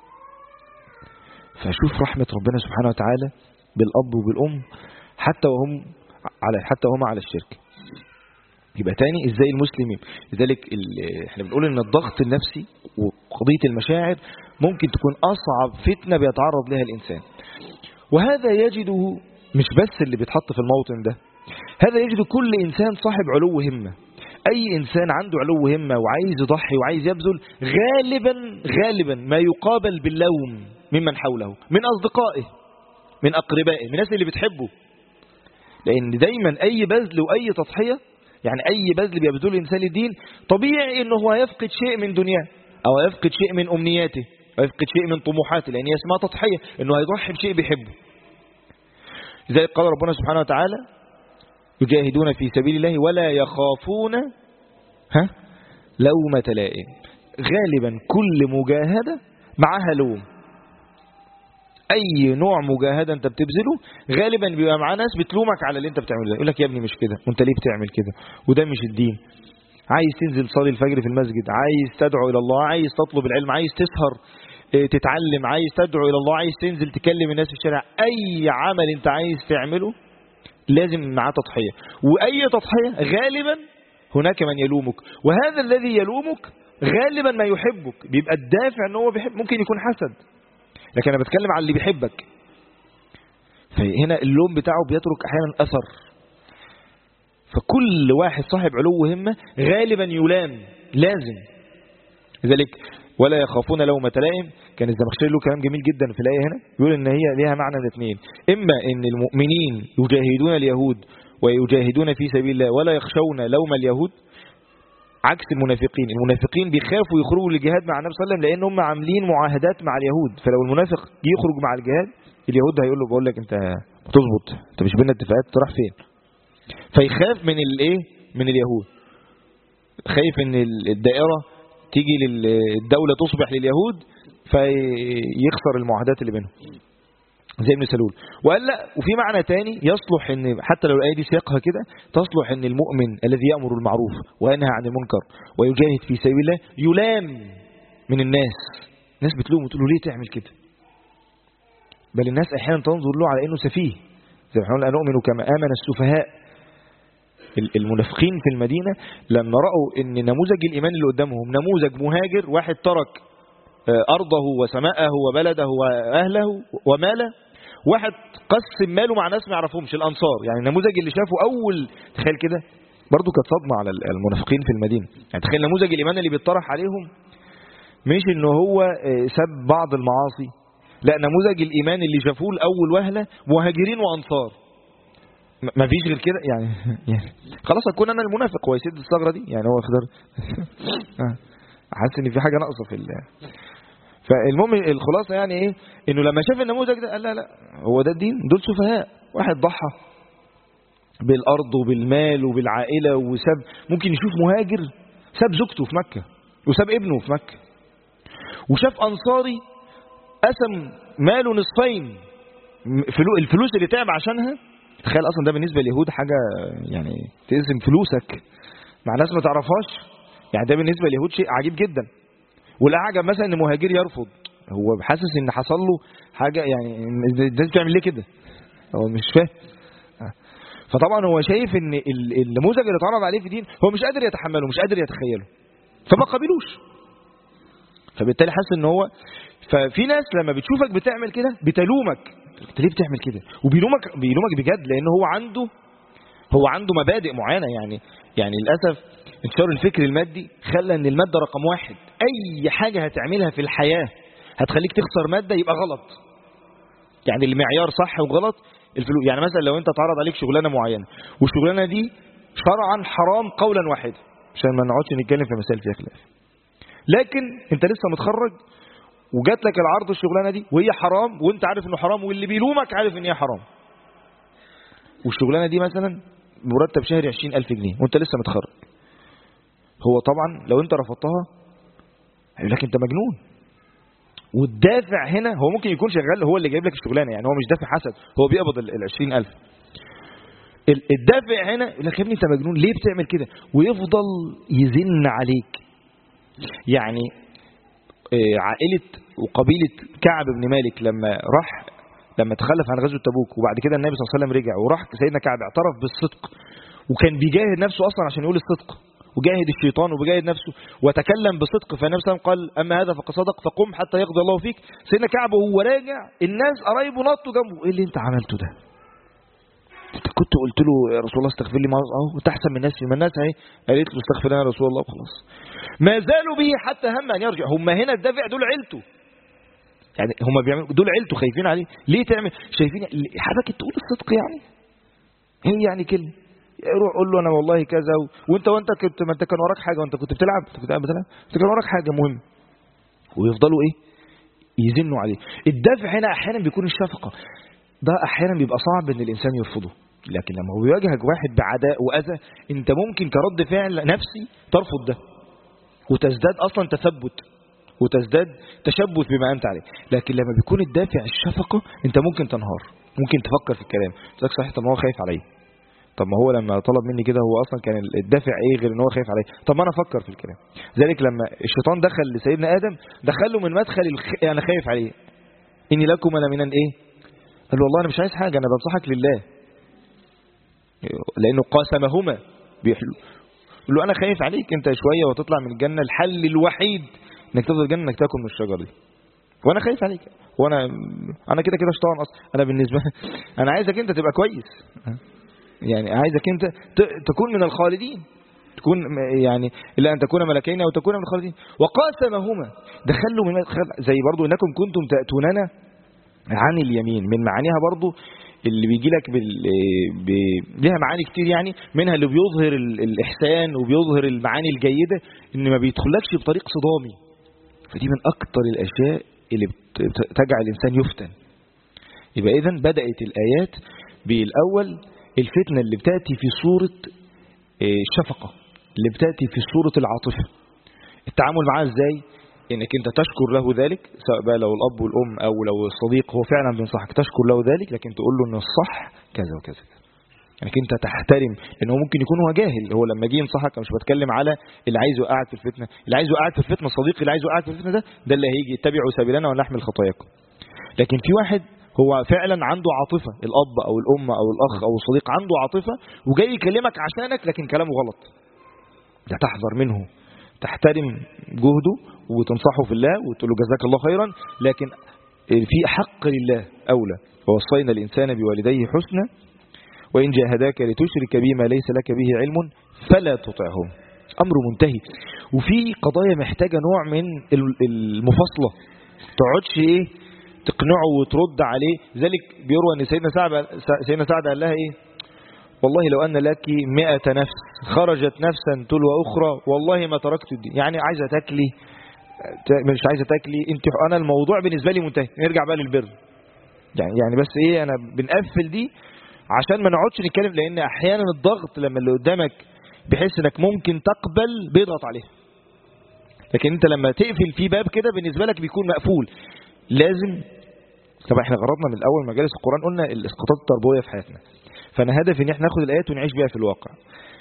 فشوف رحمة ربنا سبحانه وتعالى بالأب وبالأم حتى هم على الشرك. يبقى تاني ازاي المسلم. لذلك احنا بنقول ان الضغط النفسي وقضية المشاعر ممكن تكون اصعب فتنة بيتعرض لها الانسان. وهذا يجده مش بس اللي بيتحط في الموطن ده، هذا يجد كل انسان صاحب علو همة. اي انسان عنده علو همة وعايز يضحي وعايز يبذل، غالبا ما يقابل باللوم ممن حوله، من اصدقائه، من اقربائه، من الناس اللي بتحبه. لان دايما اي بذل واي تضحية، يعني أي بذل بيبذله الإنسان للدين، طبيعي إنه هو يفقد شيء من دنياه، أو يفقد شيء من أمنياته، أو يفقد شيء من طموحاته، لأن هي اسمها تضحية، إنه هيضحي بشيء بيحبه. لذلك قال ربنا سبحانه وتعالى: يجاهدون في سبيل الله ولا يخافون لومة لائم. غالبا كل مجاهدة معها لوم. اي نوع مجاهده انت بتبذله غالبا بيبقى معاه ناس بتلومك على اللي انت بتعمله ده، يقول لك يا ابني مش كده، وانت ليه بتعمل كده، وده مش الدين. عايز تنزل تصلي الفجر في المسجد، عايز تدعو الى الله، عايز تطلب العلم، عايز تسهر تتعلم، عايز تدعو الى الله، عايز تنزل تكلم الناس في الشارع، اي عمل انت عايز تعمله لازم معاه تضحيه. واي تضحيه غالبا هناك من يلومك، وهذا الذي يلومك غالبا ما يحبك، بيبقى الدافع ان هو بيحب. ممكن يكون حسد، لكن أنا بتكلم على اللي بيحبك. فهنا اللوم بتاعه بيترك احيانا اثر. فكل واحد صاحب علو همة غالبا يلام لازم. لذلك ولا يخافون لومة لائم. كان الزمخشري له كلام جميل جدا في الآية هنا، يقول ان هي ليها معنى الاثنين، اما ان المؤمنين يجاهدون اليهود ويجاهدون في سبيل الله ولا يخشون لوم اليهود، عكس المنافقين. المنافقين بيخافوا يخرجوا للجهاد مع النبي صلى الله عليه وسلم لان هم عاملين معاهدات مع اليهود، فلو المنافق يخرج مع الجهاد اليهود هيقول له بقول لك انت بتظبط، انت مش بينا اتفاقات، تروح فين؟ فيخاف من الايه؟ من اليهود، خايف ان الدائرة تيجي للدولة تصبح لليهود فيخسر المعاهدات اللي بينهم زي ابن سلول. وقال لا، وفي معنى تاني يصلح ان حتى لو الآية دي سياقها كده تصلح ان المؤمن الذي يأمر المعروف وينهى عن المنكر ويجاهد في سبيل الله يلام من الناس بتلوم وتقول له ليه تعمل كده، بل الناس احيانا تنظر له على انه سفيه، زي ما احنا قلنا نؤمن كما آمن السفهاء. المنافقين في المدينة لما رأوا ان نموذج الإيمان اللي قدامهم نموذج مهاجر، واحد ترك أرضه وسماءه وبلده وأهله وماله، واحد قسم ماله مع ناس ما يعرفهمش الأنصار، يعني النموذج اللي شافه أول، تخيل كده برضو كانت صدمة على المنافقين في المدينة. يعني تخيل نموذج الإيمان اللي بيطرح عليهم مش انه هو سب بعض المعاصي، لا نموذج الإيمان اللي شافوه لأول وهلة مهاجرين وأنصار، ما فيش غير كده يعني خلاص هكون انا المنافق، هو يسد الثغره دي يعني، هو يقدر حاسس ان في حاجه ناقصه في فالمهم الخلاصه يعني ايه، انه لما شاف النموذج ده قال لا هو ده الدين، دول سفهاء، واحد ضحى بالارض وبالمال وبالعائله وساب، ممكن يشوف مهاجر ساب زوجته في مكه وساب ابنه في مكه، وشاف انصاري قسم ماله نصفين، الفلوس اللي تعب عشانها. تخيل اصلا ده بالنسبه لليهود حاجه يعني تقسم فلوسك مع ناس ما تعرفهاش، يعني ده بالنسبه لليهود شيء عجيب جدا. والاعجب مثلا ان مهاجر يرفض، هو حاسس ان حصل له حاجه، يعني الناس بتعمل ليه كده، هو مش فاهم. فطبعا هو شايف ان النموذج اللي اتعرض عليه في دين هو مش قادر يتحمله، مش قادر يتخيله، فما قبلوش. فبالتالي حاسس ان هو، ففي ناس لما بتشوفك بتعمل كده بتلومك، انت ليه بتعمل كده، وبيلومك بجد، لان هو عنده مبادئ معينه. يعني للاسف انتشار الفكر المادي خلى ان الماده رقم واحد، اي حاجه هتعملها في الحياه هتخليك تخسر ماده يبقى غلط. يعني المعيار صح وغلط الفلوس. يعني مثلا لو انت اتعرض عليك شغلانه معينه والشغلانه دي شرعا حرام قولا واحدا، عشان ما نقعدش نتكلم في مسائل فيها خلاف، لكن انت لسه متخرج وجات لك العرض الشغلانه دي وهي حرام وانت عارف انه حرام، واللي بيلومك عارف ان هي حرام، والشغلانه دي مثلا مرتب شهري 20,000 جنيه وانت لسه متخرج، هو طبعا لو انت رفضتها هيقول لك انت مجنون. والدافع هنا هو ممكن يكون شغال، هو اللي جايب لك الشغلانه، يعني هو مش دافع حسد، هو بيقبض ال 20,000. الدافع هنا يقول لك يا ابني انت مجنون ليه بتعمل كده، ويفضل يزن عليك. يعني عائلة وقبيلة كعب بن مالك لما تخلف عن غزوة تبوك، وبعد كده النبي صلى الله عليه وسلم رجع وراح سيدنا كعب اعترف بالصدق، وكان بيجاهد نفسه أصلا عشان يقول الصدق، وجاهد الشيطان وبجاهد نفسه وتكلم بصدق، فالنبي صلى الله عليه وسلم قال أما هذا فقد صدق فقم حتى يقضي الله فيك. سيدنا كعب وهو راجع الناس قرايبه نطوا جنبه، ايه اللي انت عملته ده؟ انت كنت قلت له يا رسول الله استغفر لي، ما اهو انت احسن من الناس، في الناس اهي قالت له استغفر لنا يا رسول الله وخلاص. ما زالوا به حتى هم ان يرجع. هم هنا الدافع دول عيلته، يعني هم بيعملوا دول عيلته خايفين عليه، ليه تعمل شايفين حضرتك تقول الصدق، يعني ايه يعني كلمه روح قول له انا والله كذا وانت كنت، ما انت كان وراك حاجه وانت كنت بتلعب، انت كان وراك حاجه مهم، ويفضلوا ايه يزنوا عليه. الدافع هنا احيانا بيكون الشفقه، ده احيانا بيبقى صعب ان الانسان يرفضه، لكن لما هو يواجهك واحد بعداء واذى انت ممكن كرد فعل نفسي ترفض ده وتزداد اصلا تثبت وتزداد تشبث بما انت عليه. لكن لما بيكون الدافع الشفقه انت ممكن تنهار، ممكن تفكر في الكلام، تقول صحيح طب ما هو خايف عليا، طب ما هو لما طلب مني كده هو اصلا كان الدافع ايه غير ان هو خايف عليا، طب ما انا افكر في الكلام. ذلك لما الشيطان دخل لسيدنا ادم دخله من مدخل انا خايف عليه، اني لكم لمن ايه، قال له والله انا مش عايز حاجه، انا بنصحك لله، لانه قاسمهما بيحلو، يقول له انا خايف عليك انت شويه وتطلع من الجنه، الحل الوحيد انك تفضل الجنه انك تاكل من الشجره دي. وانا خايف عليك، انا كده كده شيطان اصلا. انا بالنسبه انا عايزك انت تبقى كويس، يعني عايزك انت تكون من الخالدين، تكون يعني الا ان تكون ملكين او تكون من الخالدين. وقاسمهما، دخلوا من زي برضو انكم كنتم تاتوننا عن اليمين، من معانيها برضو اللي بيجي لك ليها معاني كتير، يعني منها اللي بيظهر الإحسان وبيظهر المعاني الجيدة، إن ما بيدخلكش بطريق صدامي. فدي من أكتر الأشياء اللي تجعل الإنسان يفتن. يبقى إذن بدأت الآيات بالأول الفتنة اللي بتأتي في صورة الشفقة، اللي بتأتي في صورة العاطفة. التعامل معاه إزاي؟ انك انت تشكر له ذلك، سواء بقى لو الاب والام او لو الصديق هو فعلا بينصحك تشكر له ذلك، لكن تقول له ان الصح كذا وكذا، انك انت تحترم، لانه ممكن يكون هو جاهل. هو لما جه ينصحك، انا مش بتكلم على اللي عايز يوقعك في الفتنه، اللي عايز يوقعك في الفتنه الصديق اللي عايز يوقعك في الفتنه ده اللي هيجي اتبعوا سبيلنا ونحمل خطاياكم. لكن في واحد هو فعلا عنده عاطفه، الاب او الام او الاخ او الصديق عنده عاطفه وجاي يكلمك عشانك، لكن كلامه غلط، ده تحذر منه، تحترم جهده وتنصحه في الله وتقول له جزاك الله خيرا، لكن في حق لله أولى. ووصينا الإنسان بوالديه حسنا وإن جاهداك لتشرك بما ليس لك به علم فلا تطعهم. أمر منتهي. وفي قضايا محتاجة نوع من المفاصلة، تقعدش إيه تقنعه وترد عليه. ذلك بيروى أن سيدنا سعد قال لها إيه؟ والله لو أن لك 100 نفس خرجت نفسا تلو أخرى والله ما تركت الدين. يعني عايزة تاكلي مش عايزة تاكلي انت، انا الموضوع بالنسبة لي منتهي، نرجع بقى للبر. يعني بس ايه، انا بنقفل دي عشان ما نقعدش نتكلم، لان احيانا الضغط لما اللي قدامك بحيث انك ممكن تقبل بيضغط عليه، لكن انت لما تقفل في باب كده بالنسبة لك بيكون مقفول. لازم طبعا احنا غرضنا من الاول مجالس القرآن قلنا الاسقاطات التربوية في حياتنا، فانا هدفي ان احنا ناخد الايات ونعيش بيها في الواقع.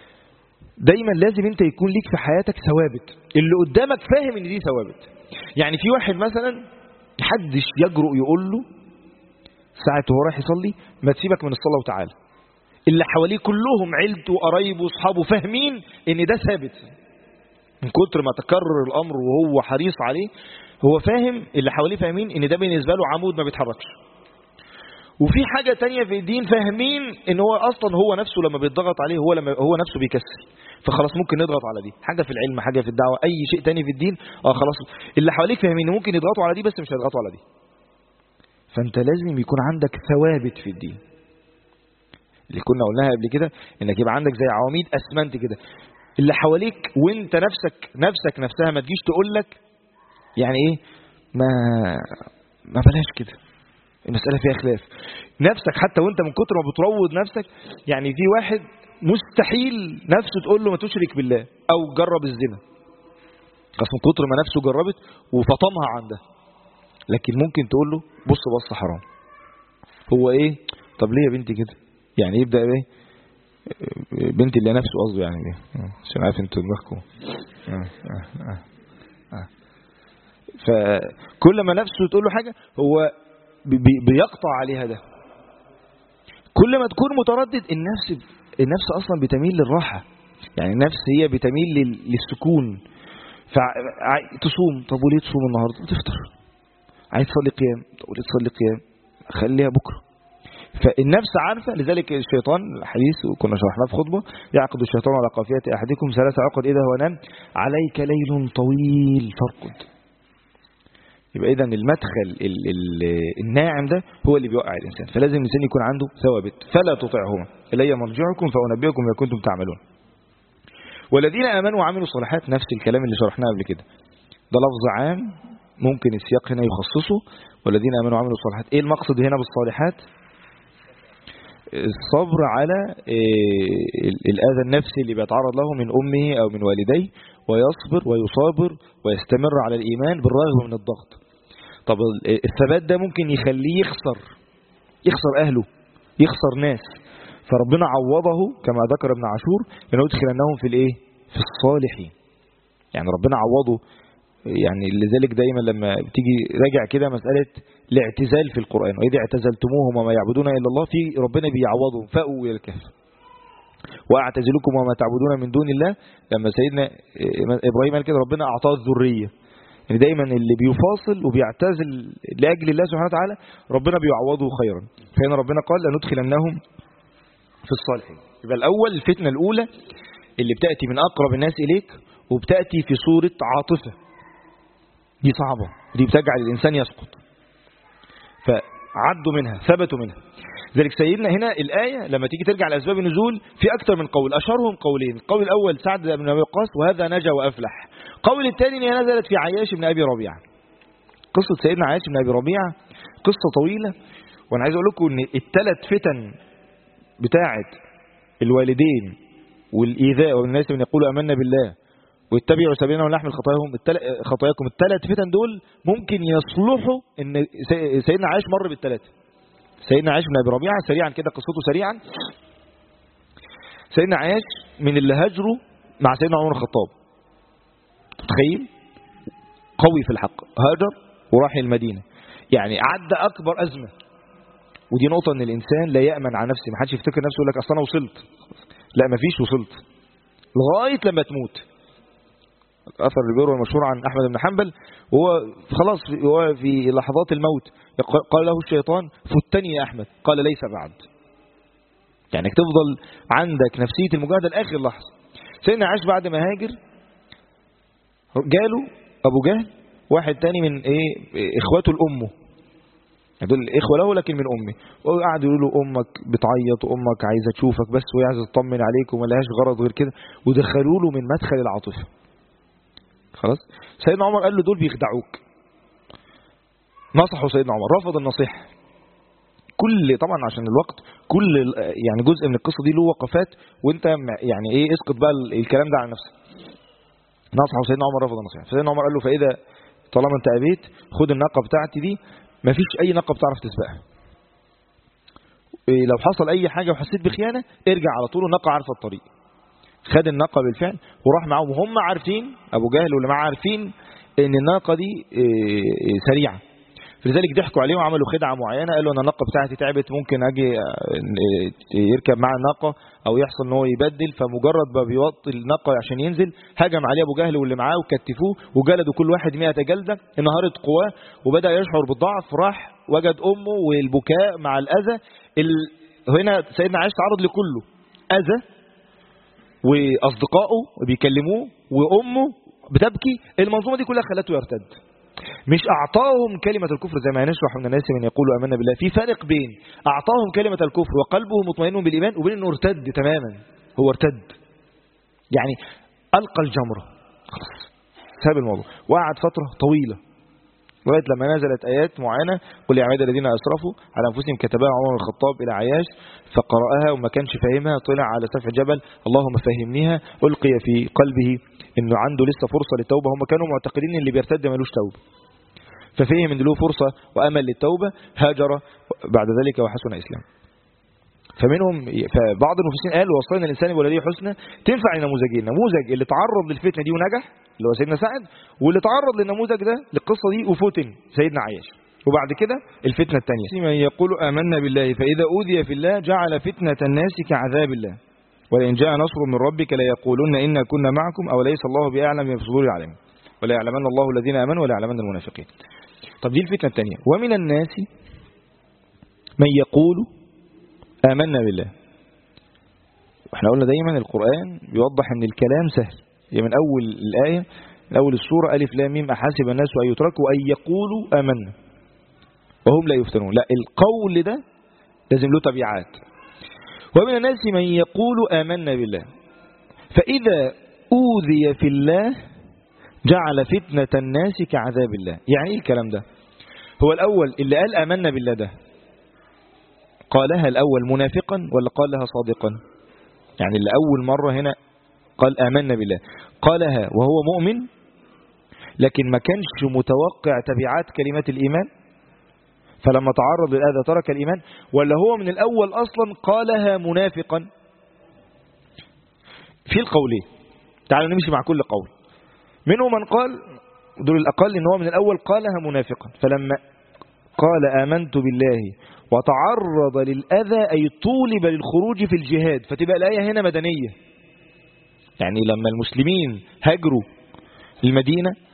دايما لازم انت يكون ليك في حياتك ثوابت، اللي قدامك فاهم ان دي ثوابت. يعني في واحد مثلا محدش يجرؤ يقول له ساعة وهو رايح يصلي ما تسيبك من الصلاة وتعالى، اللي حواليه كلهم عيلته وقرايبه واصحابه فاهمين ان ده ثابت، من كتر ما تكرر الامر وهو حريص عليه، هو فاهم، اللي حواليه فاهمين ان ده بالنسبة له عمود ما بيتحركش. وفي حاجة تانية في الدين فاهمين ان هو اصلا هو نفسه لما بيتضغط عليه هو نفسه بيكسل، فخلاص ممكن نضغط على دي. حاجة في العلم، حاجة في الدعوة، اي شيء تاني في الدين، خلاص اللي حواليك فاهمين ان ممكن يضغطوا على دي بس مش هيضغطوا على دي. فانت لازم يكون عندك ثوابت في الدين، اللي كنا قلناها قبل كده، انك يبقى عندك زي عواميد اسمنت كده، اللي حواليك وانت نفسك نفسها ما تجيش تقول لك يعني ايه ما بلاش كده، المسألة فيها خلاف. نفسك حتى وانت من كتر ما بتروض نفسك، يعني في واحد مستحيل نفسه تقول له ما تشرك بالله او جرب الزنا، بس من كتر ما نفسه جربت وفطمها عنده، لكن ممكن تقول له بص حرام. هو ايه؟ طب ليه يا بنتي كده؟ يعني يبدأ ايه بنتي اللي نفسه قصده، يعني ايه عشان عارف انتوا دماغكم. فكل ما نفسه تقول له حاجة هو بيقطع عليها ده. كل ما تكون متردد، النفس اصلا بتميل للراحة، يعني النفس هي بتميل للسكون. فتصوم، طب وليه تصوم النهارده؟ تفطر. عايز تصلي قيام، طب وليه تصلي قيام؟ خليها بكره. فالنفس عارفة. لذلك الشيطان، الحديث وكنا شرحناه في خطبة، يعقد الشيطان على قافية أحدكم 3 عقد إذا هو نام عليك ليل طويل فارقد. يبقى إذن المدخل الناعم ده هو اللي بيوقع الإنسان. فلازم الإنسان يكون عنده ثوابت. فلا تطعهما إلي مرجعكم فأنبئكم ما كنتم تعملون. والذين آمنوا وعملوا الصالحات، نفس الكلام اللي شرحناه قبل كده، ده لفظ عام ممكن السياق هنا يخصصه. والذين آمنوا وعملوا الصالحات، إيه المقصد هنا بالصالحات؟ الصبر على الأذى النفسي اللي بيتعرض له من أمه أو من والديه، ويصبر ويصابر ويستمر على الإيمان بالرغم من الضغط. طب الثبات ده ممكن يخليه يخسر أهله، يخسر ناس. فربنا عوضه كما ذكر ابن عاشور أنه يدخلنهم في الإيه؟ في الصالحين. يعني ربنا عوضه. يعني لذلك دايما لما بتيجي راجع كده مسألة الاعتزال في القرآن، وإذا اعتزلتموهم وما يعبدون إلا الله، في ربنا بيعوضهم فأووا إلى الكهف وأعتزلكم وما تعبدون من دون الله. لما سيدنا إبراهيم قال كده ربنا أعطاه الذرية، يعني دايما اللي بيفاصل وبيعتزل لأجل الله سبحانه وتعالى ربنا بيعوضه خيرا. فهنا ربنا قال لندخلنهم في الصالحين. يبقى الأول الفتنة الأولى اللي بتأتي من أقرب الناس إليك وبتأتي في صورة عاطفة، دي صعبة، دي بتجعل الإنسان يسقط، فعدوا منها ثبتوا منها. ذلك سيدنا هنا الآية لما تيجي ترجع لأسباب النزول في أكثر من قول، أشهرهم قولين. القول الأول سعد بن أبي وقاص وهذا نجا وأفلح. القول الثاني هي نزلت في عياش بن أبي ربيعة. قصة سيدنا عياش بن أبي ربيعة قصة طويلة، وأنا عايز أقول لكم إن الثلاث فتن بتاعة الوالدين والإيذاء والناس من يقولوا آمنا بالله واتبعوا سبيلنا ونحمل خطاياكم، الثلاث فتن دول ممكن يصلحوا إن سيدنا عياش مر بالثلاثة. سيدنا عياش بن أبي ربيعة سريعا كده قصته سريعا. سيدنا عياش من اللي هاجروا مع سيدنا عمر الخطاب، تخيل قوي في الحق، هاجر وراح المدينة، يعني عدى أكبر أزمة. ودي نقطة إن الإنسان لا يأمن على نفسه، ما حدش يفتكر نفسه يقول لك أصل أنا وصلت، لا ما فيش وصلت لغاية لما تموت. أثر الرجال المشهور عن أحمد بن حنبل وهو خلاص هو في لحظات الموت قال له الشيطان فتني يا أحمد، قال ليس بعد. يعني تفضل عندك نفسية المجاهدة لآخر لحظة. سيدنا عاش بعد ما هاجر جاله أبو جهل واحد تاني من إخواته لأمه، دول إخوة له لكن من أمه، وقعدوا يقولوا له أمك بتعيط وأمك عايزة تشوفك بس وهي عايزة تطمن عليك وما لهاش غرض غير كده، ودخلوا له من مدخل العاطفة. خلاص سيدنا عمر قال له دول بيخدعوك. نصحه سيدنا عمر، رفض النصيحة. طبعا عشان الوقت كل يعني جزء من القصة دي له وقفات، وانت يعني اسقط بقى الكلام ده على نفسك. نصحه سيدنا عمر، رفض النصيحة. سيدنا عمر قال له فإذا طالما انت أبيت خد الناقة بتاعتي دي، ما فيش أي ناقة بتعرف تسبقها، لو حصل أي حاجة وحسيت بخيانة ارجع على طول، الناقة عارفة الطريق. خد الناقة بالفعل وراح معهم، وهم عارفين أبو جهل واللي معاه عارفين ان الناقة دي سريعة، فلذلك ضحكوا عليه وعملوا خدعة معينة. قالوا أن الناقة بتاعتي تعبت، ممكن أجي يركب مع الناقة أو يحصل أنه يبدل. فمجرد ما بيوطي الناقة عشان ينزل هجم عليه أبو جهل واللي معاه وكتفوه وجلدوا كل واحد 100 جلدة، انهارت قواه وبدأ يشعر بالضعف. راح وجد أمه والبكاء مع الأذى. هنا سيدنا عاش تعرض لكله أذى، وأصدقائه بيكلموه وأمه بتبكي. المنظومة دي كلها خلته يرتد. مش أعطاهم كلمة الكفر زي ما نشرح من الناس من يقولوا آمنا بالله. في فرق بين أعطاهم كلمة الكفر وقلبه مطمئن بالإيمان وبين أنه ارتد تماما. هو ارتد يعني ألقى الجمرة، خلاص ساب الموضوع، وقعد فترة طويلة لغاية لما نزلت آيات معينة قل يا عبادي الذين أسرفوا على أنفسهم كتبها عمر الخطاب إلى عياش فقرأها وما كانش فاهمها، طلع على سفح جبل اللهم فهمنيها، ألقي في قلبه إنه عنده لسه فرصة للتوبة. هم كانوا معتقدين إن اللي بيرتد ملوش توبة، ففهم إن له فرصة وأمل للتوبة، هاجر بعد ذلك وحسن إسلام. فبعض المفسرين قالوا وصلنا الإنسان بولديه حسنى تنفع لنموذجين، نموذج اللي تعرض للفتنة دي ونجح اللي هو سيدنا سعد، واللي تعرض للنموذج ده للقصة دي وفتن سيدنا عياش. وبعد كده الفتنة الثانية من يقول آمنا بالله فإذا أوذي في الله جعل فتنة الناس كعذاب الله ولئن جاء نصر من ربك ليقولن إنا كنا معكم أوليس الله بأعلم بما في صدور العالمين ولا يعلمن الله الذين آمنوا ولا يعلمن المنافقين. طب دي الفتنة الثانية. ومن الناس من يقول آمنا بالله. واحنا قلنا دايما القرآن بيوضح ان الكلام سهل، يعني من اول الآية من اول السورة ألف لام ميم أحسب الناس أن يتركوا أن يقولوا آمنا وهم لا يفتنون. لا، القول ده لازم له تبعات. ومن الناس من يقول آمنا بالله فإذا أوذي في الله جعل فتنة الناس كعذاب الله. يعني ايه الكلام ده؟ هو الأول اللي قال آمنا بالله ده قالها الأول منافقا ولا قالها صادقا؟ يعني اللي أول مرة هنا قال آمنا بالله قالها وهو مؤمن لكن ما كانش متوقع تبعات كلمة الإيمان، فلما تعرض للأذى ترك الإيمان، ولا هو من الأول أصلا قالها منافقا؟ في القولين، تعالوا نمشي مع كل قول. منهم من قال دول الأقل إن هو من الأول قالها منافقا، فلما قال آمنت بالله وتعرض للأذى أي طولب للخروج في الجهاد، فتبقى الآية هنا مدنية. يعني لما المسلمين هاجروا المدينة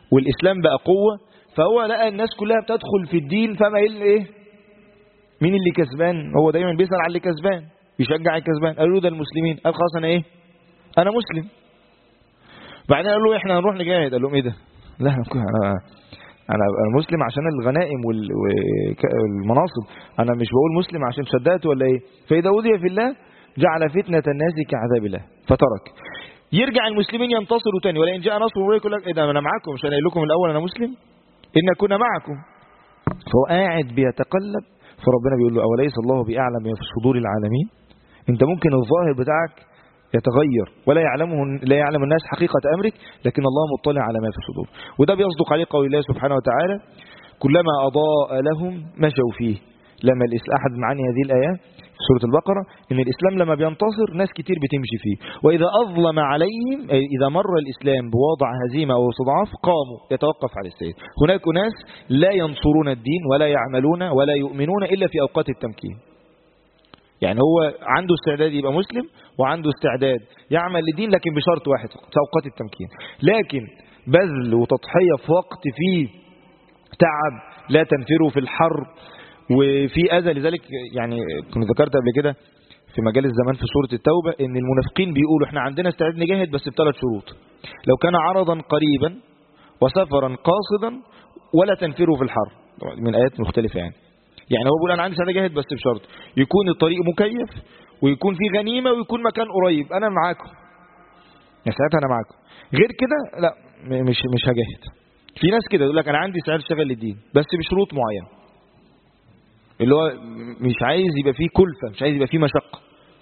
والإسلام بقى قوة، فهو لقى الناس كلها بتدخل في الدين، فما إيه مين اللي كسبان؟ هو دايما بيسأل على اللي كسبان، بيشجع الكسبان. قالوا له ده المسلمين. قال خلاص أنا إيه، أنا مسلم. بعدين قالوا له إحنا هنروح نجاهد. قال لهم إيه ده؟ لا أنا مسلم عشان الغنائم والمناصب، أنا مش بقول مسلم عشان صدقت ولا إيه. فإذا أوذي في الله جعل فتنة الناس كعذاب الله فترك. يرجع المسلمين ينتصروا تاني، ولئن جاء نصر الله يقول لك إيه ده، أنا معاكم، مش أنا قايل لكم الأول أنا مسلم إن كنا معكم. فهو قاعد بيتقلب، فربنا بيقول له أوليس الله بأعلم في صدور العالمين. أنت ممكن الظاهر بتاعك يتغير لا يعلم الناس حقيقة أمرك، لكن الله مطلع على ما في الصدور. وده بيصدق عليه قول الله سبحانه وتعالى كلما أضاء لهم مشوا فيه. لما أحد معاني هذه الآيات في سورة البقرة إن الإسلام لما بينتصر ناس كتير بتمشي فيه، وإذا أظلم عليهم إذا مر الإسلام بوضع هزيمة أو استضعاف قاموا يتوقف على السيد. هناك ناس لا ينصرون الدين ولا يعملون ولا يؤمنون إلا في أوقات التمكين. يعني هو عنده استعداد يبقى مسلم وعنده استعداد يعمل لدين، لكن بشرط واحد فقط في أوقات التمكين. لكن بذل وتضحية في وقت فيه تعب، لا تنفروا في الحر وفي أذى. لذلك يعني كنت ذكرت قبل كده في مجال الزمان في سورة التوبة إن المنافقين بيقولوا احنا عندنا استعداد نجاهد بس ب3 شروط: لو كان عرضا قريبا وسفرا قاصدا ولا تنفروا في الحر، من آيات مختلفة. يعني هو بيقول أنا عندي استعداد أجاهد بس بشرط يكون الطريق مكيف ويكون فيه غنيمة ويكون مكان قريب، أنا معاكم يعني ساعتها أنا معاكم. غير كده لا، مش هجاهد. في ناس كده يقول لك أنا عندي استعداد أشتغل للدين بس بشروط معينة، اللي هو مش عايز يبقى فيه كلفة، مش عايز يبقى فيه مشقة.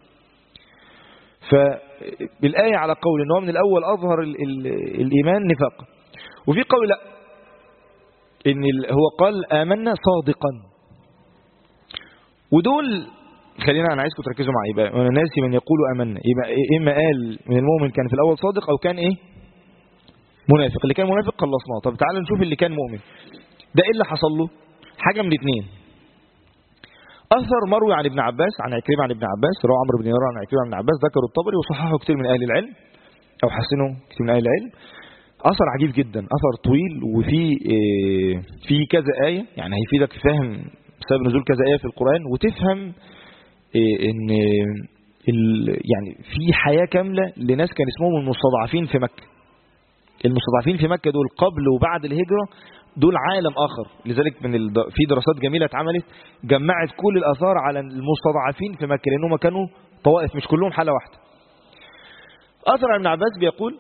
فالآية على قول إن هو من الأول أظهر الإيمان نفاق، وفي قول لا، إن هو قال آمنا صادقا. ودول خلينا، أنا عايزكم تركزوا معي بقى، أنا ناسي من يقول آمنا، يبقى إما قال من المؤمن كان في الأول صادق أو كان إيه منافق. اللي كان منافق خلصناه. طب تعالوا نشوف اللي كان مؤمن ده إيه اللي حصل له. حاجة من الاثنين: أثر مروي عن ابن عباس عن عكرمة عن ابن عباس، رواه عمرو بن يرى عن عكرمة عن ابن عباس، ذكروا الطبري وصححه كثير من أهل العلم أو حسنوا كثير من أهل العلم. أثر عجيب جدا، أثر طويل، وفي كذا آية، يعني هيفيدك فهم سبب نزول كذا آية في القرآن، وتفهم إن يعني في حياة كاملة لناس كان اسمهم المستضعفين في مكة. المستضعفين في مكة دول قبل وبعد الهجرة دول عالم آخر. لذلك في دراسات جميلة اتعملت جمعت كل الآثار على المستضعفين في مكة، لأنهم كانوا طوائف مش كلهم حالة واحدة. أثر عن ابن عباس بيقول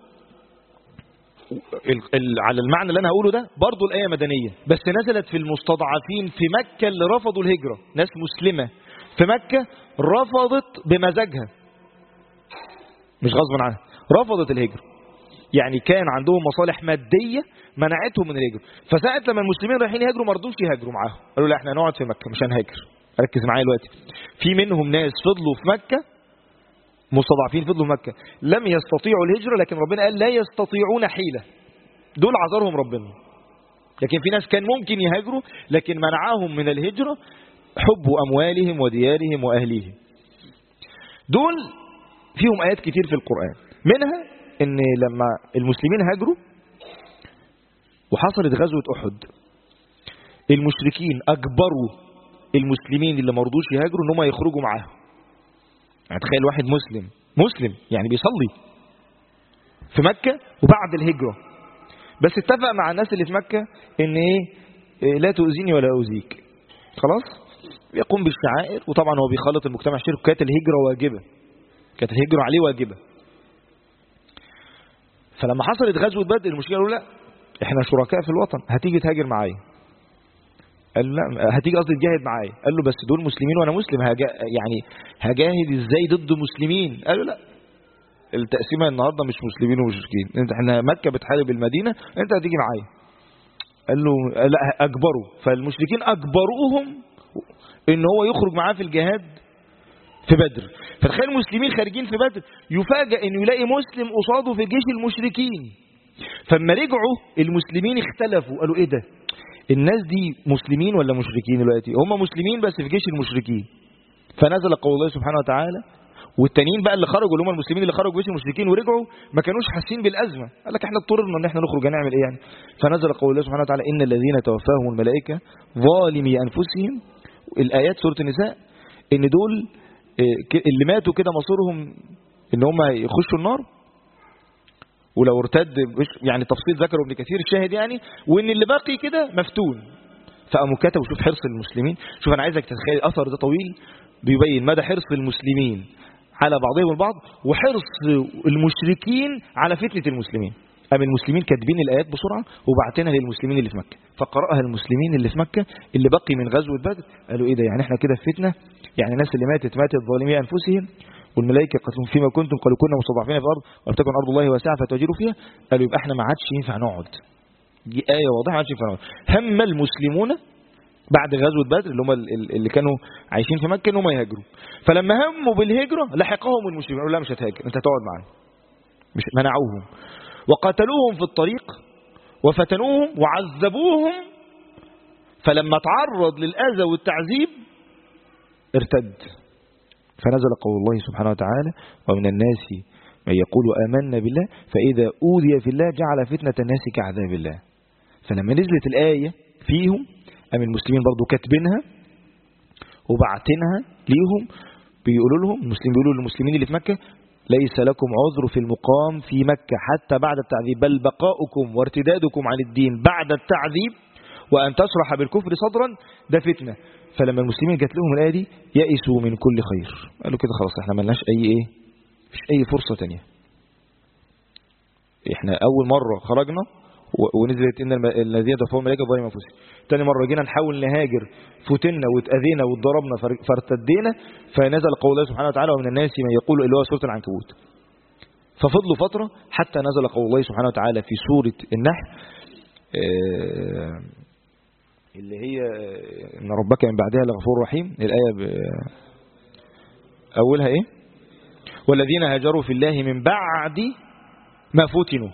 على المعنى اللي أنا هقوله ده برضو الآية مدنية، بس نزلت في المستضعفين في مكة اللي رفضوا الهجرة. ناس مسلمة في مكة رفضت بمزاجها مش غصبا عنها، رفضت الهجرة. يعني كان عندهم مصالح مادية منعتهم من الهجرة، فساعة لما المسلمين رايحين يهاجروا ما رضوش يهاجروا معاهم، قالوا لا احنا هنقعد في مكة مش هنهاجر. ركز معايا دلوقتي، في منهم ناس فضلوا في مكة مستضعفين، فضلوا في مكة لم يستطيعوا الهجرة، لكن ربنا قال لا يستطيعون حيلة، دول عذرهم ربنا. لكن في ناس كان ممكن يهاجروا لكن منعهم من الهجرة حب أموالهم وديارهم وأهليهم. دول فيهم آيات كتير في القرآن، منها ان لما المسلمين هاجروا وحصلت غزوة أحد، المشركين أجبروا المسلمين اللي ما رضوش يهاجروا ان هم يخرجوا معاهم. يعني تخيل واحد مسلم يعني بيصلي في مكة وبعد الهجرة، بس اتفق مع الناس اللي في مكة ان ايه لا تؤذيني ولا أؤذيك، خلاص يقوم بالشعائر. وطبعا هو بيخلط المجتمع الشرك، كانت الهجرة واجبة، كانت الهجرة عليه واجبة. فلما حصلت غزوة بدر المشركين قالوا لا احنا شركاء في الوطن، هتيجي تهاجر معايا. قال له لا، هتيجي قصدي تجاهد معايا. قال له بس دول مسلمين وانا مسلم، يعني هجاهد ازاي ضد مسلمين؟ قال له لا، التقسيمه النهارده مش مسلمين ومشركين، احنا مكه بتحارب المدينه، انت هتيجي معايا. قال له لا، اجبروا. فالمشركين اجبروهم ان هو يخرج معاه في الجهاد في بدر. فتخيل المسلمين خارجين في بدر، يفاجئ انه يلاقي مسلم قصاده في جيش المشركين. فلما رجعوا المسلمين اختلفوا، قالوا ايه ده، الناس دي مسلمين ولا مشركين؟ دلوقتي هم مسلمين بس في جيش المشركين. فنزل قول الله سبحانه وتعالى والتانيين بقى اللي خرجوا اللي هم المسلمين اللي خرجوا بيش المشركين ورجعوا ما كانوش حاسين بالأزمة، قال لك احنا اضطررنا ان احنا نخرج، هنعمل ايه يعني؟ فنزل قول الله سبحانه وتعالى إن الذين توفاهم الملائكة ظالمي أنفسهم. الآيات سورة النساء ان دول اللي ماتوا كده مصيرهم ان هم يخشوا النار، ولو ارتد يعني تفصيل ذكره ابن كثير الشاهد يعني، وان اللي باقي كده مفتون. فقاموا كتبوا، شوف حرص المسلمين، شوف انا عايزك تتخيل الاثر ده طويل بيبين مدى حرص المسلمين على بعضهم البعض وحرص المشركين على فتنة المسلمين. قام المسلمين كاتبين الآيات بسرعة وبعتنها للمسلمين اللي في مكة، فقرأها المسلمين اللي في مكة اللي بقي من غزوة بدر، قالوا ايه ده يعني احنا كده في فتنة؟ يعني الناس اللي ماتت ظالمي أنفسهم والملائكة قالوا فيما كنتم قالوا كنا مستضعفين في الأرض ولتكن أرض الله واسعة فتهاجروا فيها، قالوا يبقى احنا ما عادش ينفع نقعد. دي آية واضحة، ما عادش ينفع نقعد. هم المسلمون بعد غزوة بدر اللي هم اللي كانوا عايشين في مكة انهم يهاجروا، فلما هموا بالهجرة لحقهم المشركين قالوا لا مش هتهاجر، انت هتقعد معانا، مش منعوهم وقتلوهم في الطريق وفتنوهم وعذبوهم، فلما تعرض للأذى والتعذيب ارتد. فنزل قول الله سبحانه وتعالى ومن الناس من يقول آمنا بالله فإذا أوذي في الله جعل فتنة الناس كعذاب الله. فلما نزلت الآية فيهم أم المسلمين برضو كاتبينها وبعتنها ليهم، بيقولوا لهم المسلمين بيقولوا للمسلمين اللي في مكة ليس لكم عذر في المقام في مكة حتى بعد التعذيب، بل بقاؤكم وارتدادكم عن الدين بعد التعذيب وأن تشرح بالكفر صدرا ده فتنة. فلما المسلمين جات لهم الآية دي يئسوا من كل خير، قالوا كده خلاص احنا ملناش مش أي فرصة تانية، احنا أول مرة خرجنا ونزلت إن الذين توفاهم الملائكة ظالمي أنفسهم، تاني مرة جينا نحاول نهاجر فتنا واتأذينا واتضربنا فارتدينا، فنزل قول الله سبحانه وتعالى ومن الناس من يقول اللي هو سورة العنكبوت. ففضلوا فترة حتى نزل قول الله سبحانه وتعالى في سورة النحل اللي هي إن ربك من بعدها لغفور رحيم. الآية أولها إيه؟ والذين هاجروا في الله من بعد ما فتنوا،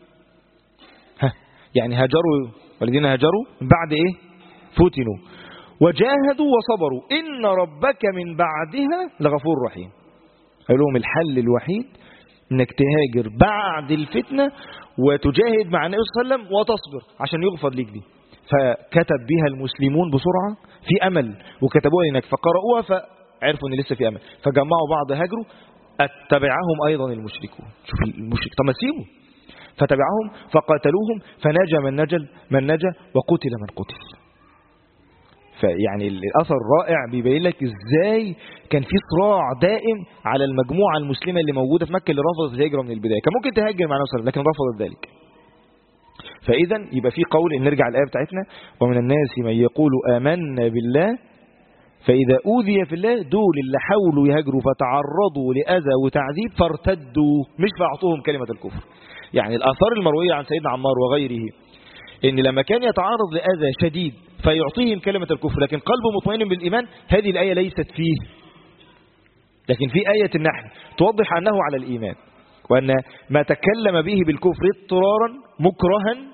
يعني هاجروا والذين هاجروا من بعد إيه؟ فتنوا وجاهدوا وصبروا إن ربك من بعدها لغفور رحيم. قال لهم الحل الوحيد انك تهاجر بعد الفتنة وتجاهد مع النبي صلى الله عليه وسلم وتصبر عشان يغفر لك دي. فكتب بها المسلمون بسرعة في أمل وكتبوها هناك فقرأوها فعرفوا ان لسه في أمل فجمعوا بعض هاجروا. اتبعهم أيضا المشركون، شوف المشرك طب ما سيبوا، فتبعهم فقاتلوهم فنجا من نجا وقتل من قتل. فيعني الأثر رائع بيبين لك ازاي كان في صراع دائم على المجموعة المسلمة اللي موجودة في مكة اللي رفضت الهجرة من البداية. كان ممكن تهاجر مع نفسها لكن رفضت ذلك. فإذا يبقى في قول إن نرجع الآية بتاعتنا ومن الناس من يقول آمنا بالله فإذا أوذي في الله، دول اللي حاولوا يهاجروا فتعرضوا لأذى وتعذيب فارتدوا مش فأعطوهم كلمة الكفر. يعني الآثار المروية عن سيدنا عمار وغيره إن لما كان يتعرض لأذى شديد فيعطيهم كلمة الكفر لكن قلبه مطمئن بالإيمان، هذه الآية ليست فيه، لكن في آية النحل توضح أنه على الإيمان وأن ما تكلم به بالكفر اضطرارا مكرها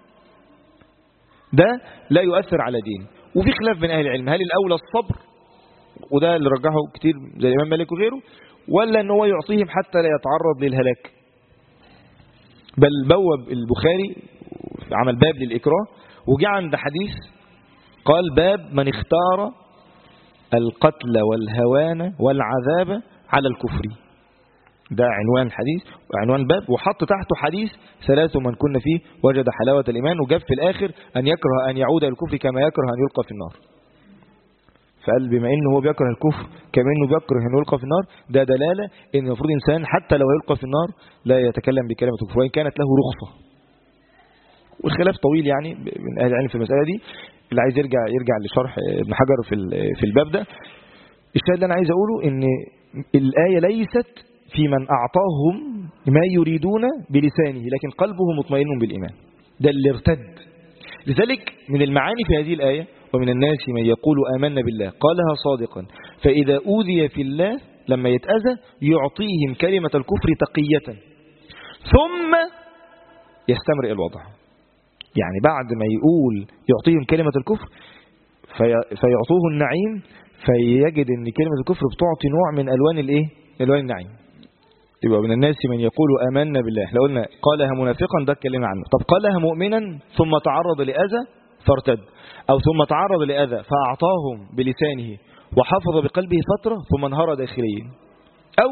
ده لا يؤثر على دينه. وفي خلاف بين أهل العلم هل الأولى الصبر وده اللي رجحه كتير زي الإمام مالك وغيره، ولا أنه هو يعطيهم حتى لا يتعرض للهلاك. بل بوب البخاري عمل باب للإكراه وجاء عند حديث قال باب من اختار القتل والهوان والعذاب على الكفر، ده عنوان الحديث وعنوان الباب، وحط تحته حديث ثلاث من كنا فيه وجد حلاوة الإيمان، وجاب في الآخر أن يكره أن يعود الكفر كما يكره أن يلقى في النار. فقال بما إنه هو بيكره الكفر كما إنه بيكره أن يلقى في النار، ده دلالة إن المفروض إنسان حتى لو يلقى في النار لا يتكلم بكلمة الكفر وإن كانت له رخصة. والخلاف طويل يعني من أهل العلم في المسألة دي، اللي عايز يرجع لشرح ابن حجر في الباب ده. الشاهد اللي أنا عايز أقوله إن الآية ليست في من أعطاهم ما يريدون بلسانه لكن قلبه مطمئن بالإيمان، ده اللي ارتد. لذلك من المعاني في هذه الآية ومن الناس من يقول آمنا بالله قالها صادقا فإذا أوذي في الله لما يتأذى يعطيهم كلمة الكفر تقية ثم يستمر الوضع. يعني بعد ما يقول يعطيهم كلمة الكفر فيعطوه النعيم فيجد ان كلمة الكفر بتعطي نوع من ألوان الوالي النعيم. يبقى من الناس من يقول آمنا بالله، احنا قلنا قالها منافقا ده اتكلمنا عنه. طب قالها مؤمنا ثم تعرض لأذى فارتد، أو ثم تعرض لأذى فأعطاهم بلسانه وحفظ بقلبه فترة ثم انهار داخليا. أو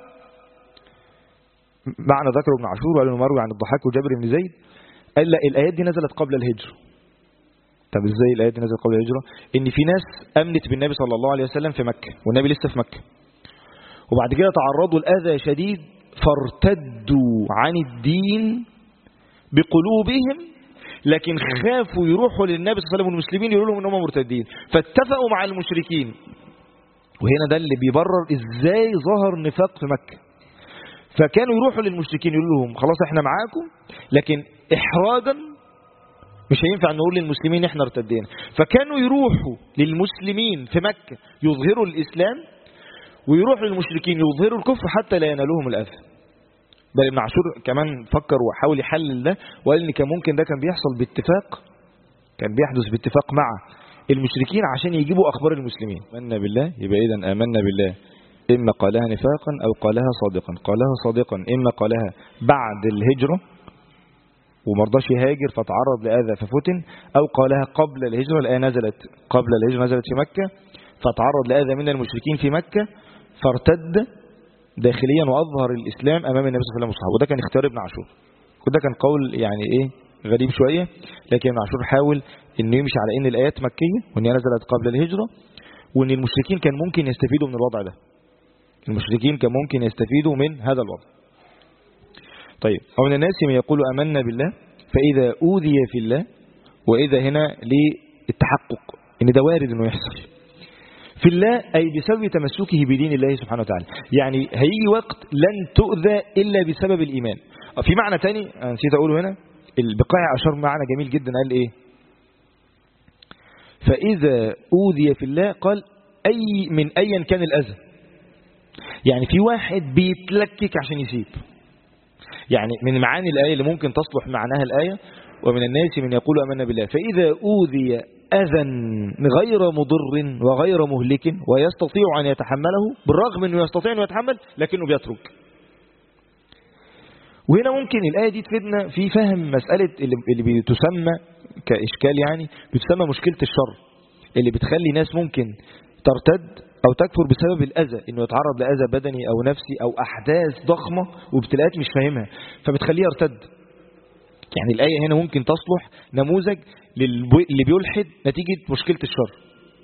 معنى ذكر ابن عاشور وقال مروي عن الضحاك وجابر بن زيد قال لا الآيات دي نزلت قبل الهجرة. طب ازاي الآيات دي نزلت قبل الهجرة؟ إن في ناس أمنت بالنبي صلى الله عليه وسلم في مكة والنبي لسه في مكة، وبعد كده تعرضوا لأذى شديد فارتدوا عن الدين بقلوبهم، لكن خافوا يروحوا للنبي صلى الله عليه وسلم والمسلمين يقولوا لهم انهم مرتدين، فاتفقوا مع المشركين. وهنا ده اللي بيبرر ازاي ظهر نفاق في مكة. فكانوا يروحوا للمشركين يقولوا لهم خلاص احنا معاكم، لكن احراجا مش هينفع نقول للمسلمين احنا ارتدينا. فكانوا يروحوا للمسلمين في مكة يظهروا الإسلام، ويروحوا للمشركين يظهروا الكفر حتى لا ينالوهم الأذى. بل ابن عاشور كمان فكر وحاول يحلل ده، وقال ان كان ممكن ده كان بيحصل باتفاق، كان بيحدث باتفاق مع المشركين عشان يجيبوا أخبار المسلمين. آمنا بالله، يبقى إذن آمنا بالله إما قالها نفاقا أو قالها صادقا. قالها صادقا إما قالها بعد الهجرة ومرضاش يهاجر فتعرض لأذى ففتن، أو قالها قبل الهجرة، الآية نزلت قبل الهجرة، نزلت في مكة فتعرض لأذى من المشركين في مكة فارتد داخليا وأظهر الإسلام أمام النبي صلى الله عليه وسلم وصحبه. وده كان اختيار ابن عاشور، وده كان قول يعني إيه غريب شوية، لكن ابن عاشور حاول إنه يمشي على إن الآيات مكية وإن هي نزلت قبل الهجرة، وإن المشركين كان ممكن يستفيدوا من الوضع ده. المشركين كان ممكن يستفيدوا من هذا الوضع. طيب، ومن الناس من يقول آمنا بالله فإذا أوذي في الله، وإذا هنا للتحقق إن ده وارد إنه يحصل في الله، أي بسبب تمسكه بدين الله سبحانه وتعالى. يعني هيجي وقت لن تؤذى إلا بسبب الإيمان. في معنى تاني أنا نسيت أقوله هنا، البقاع أشار معنى جميل جدا، قال إيه؟ فإذا أوذي في الله قال أي من أيا كان الأذى. يعني في واحد بيتلكك عشان يسيب. يعني من معاني الآية اللي ممكن تصلح معناها الآية ومن الناس من يقول آمنا بالله فإذا أوذي أذى غير مضر وغير مهلك ويستطيع أن يتحمله، بالرغم أنه يستطيع أن يتحمل لكنه بيترك. وهنا ممكن الآية دي تفيدنا في فهم مسألة اللي بتسمى كإشكال، يعني بتسمى مشكلة الشر، اللي بتخلي ناس ممكن ترتد أو تكفر بسبب الأذى، إنه يتعرض لأذى بدني أو نفسي أو أحداث ضخمة وابتلاءات مش فاهمها فبتخليه يرتد. يعني الآية هنا ممكن تصلح نموذج اللي بيلحد نتيجة مشكلة الشر.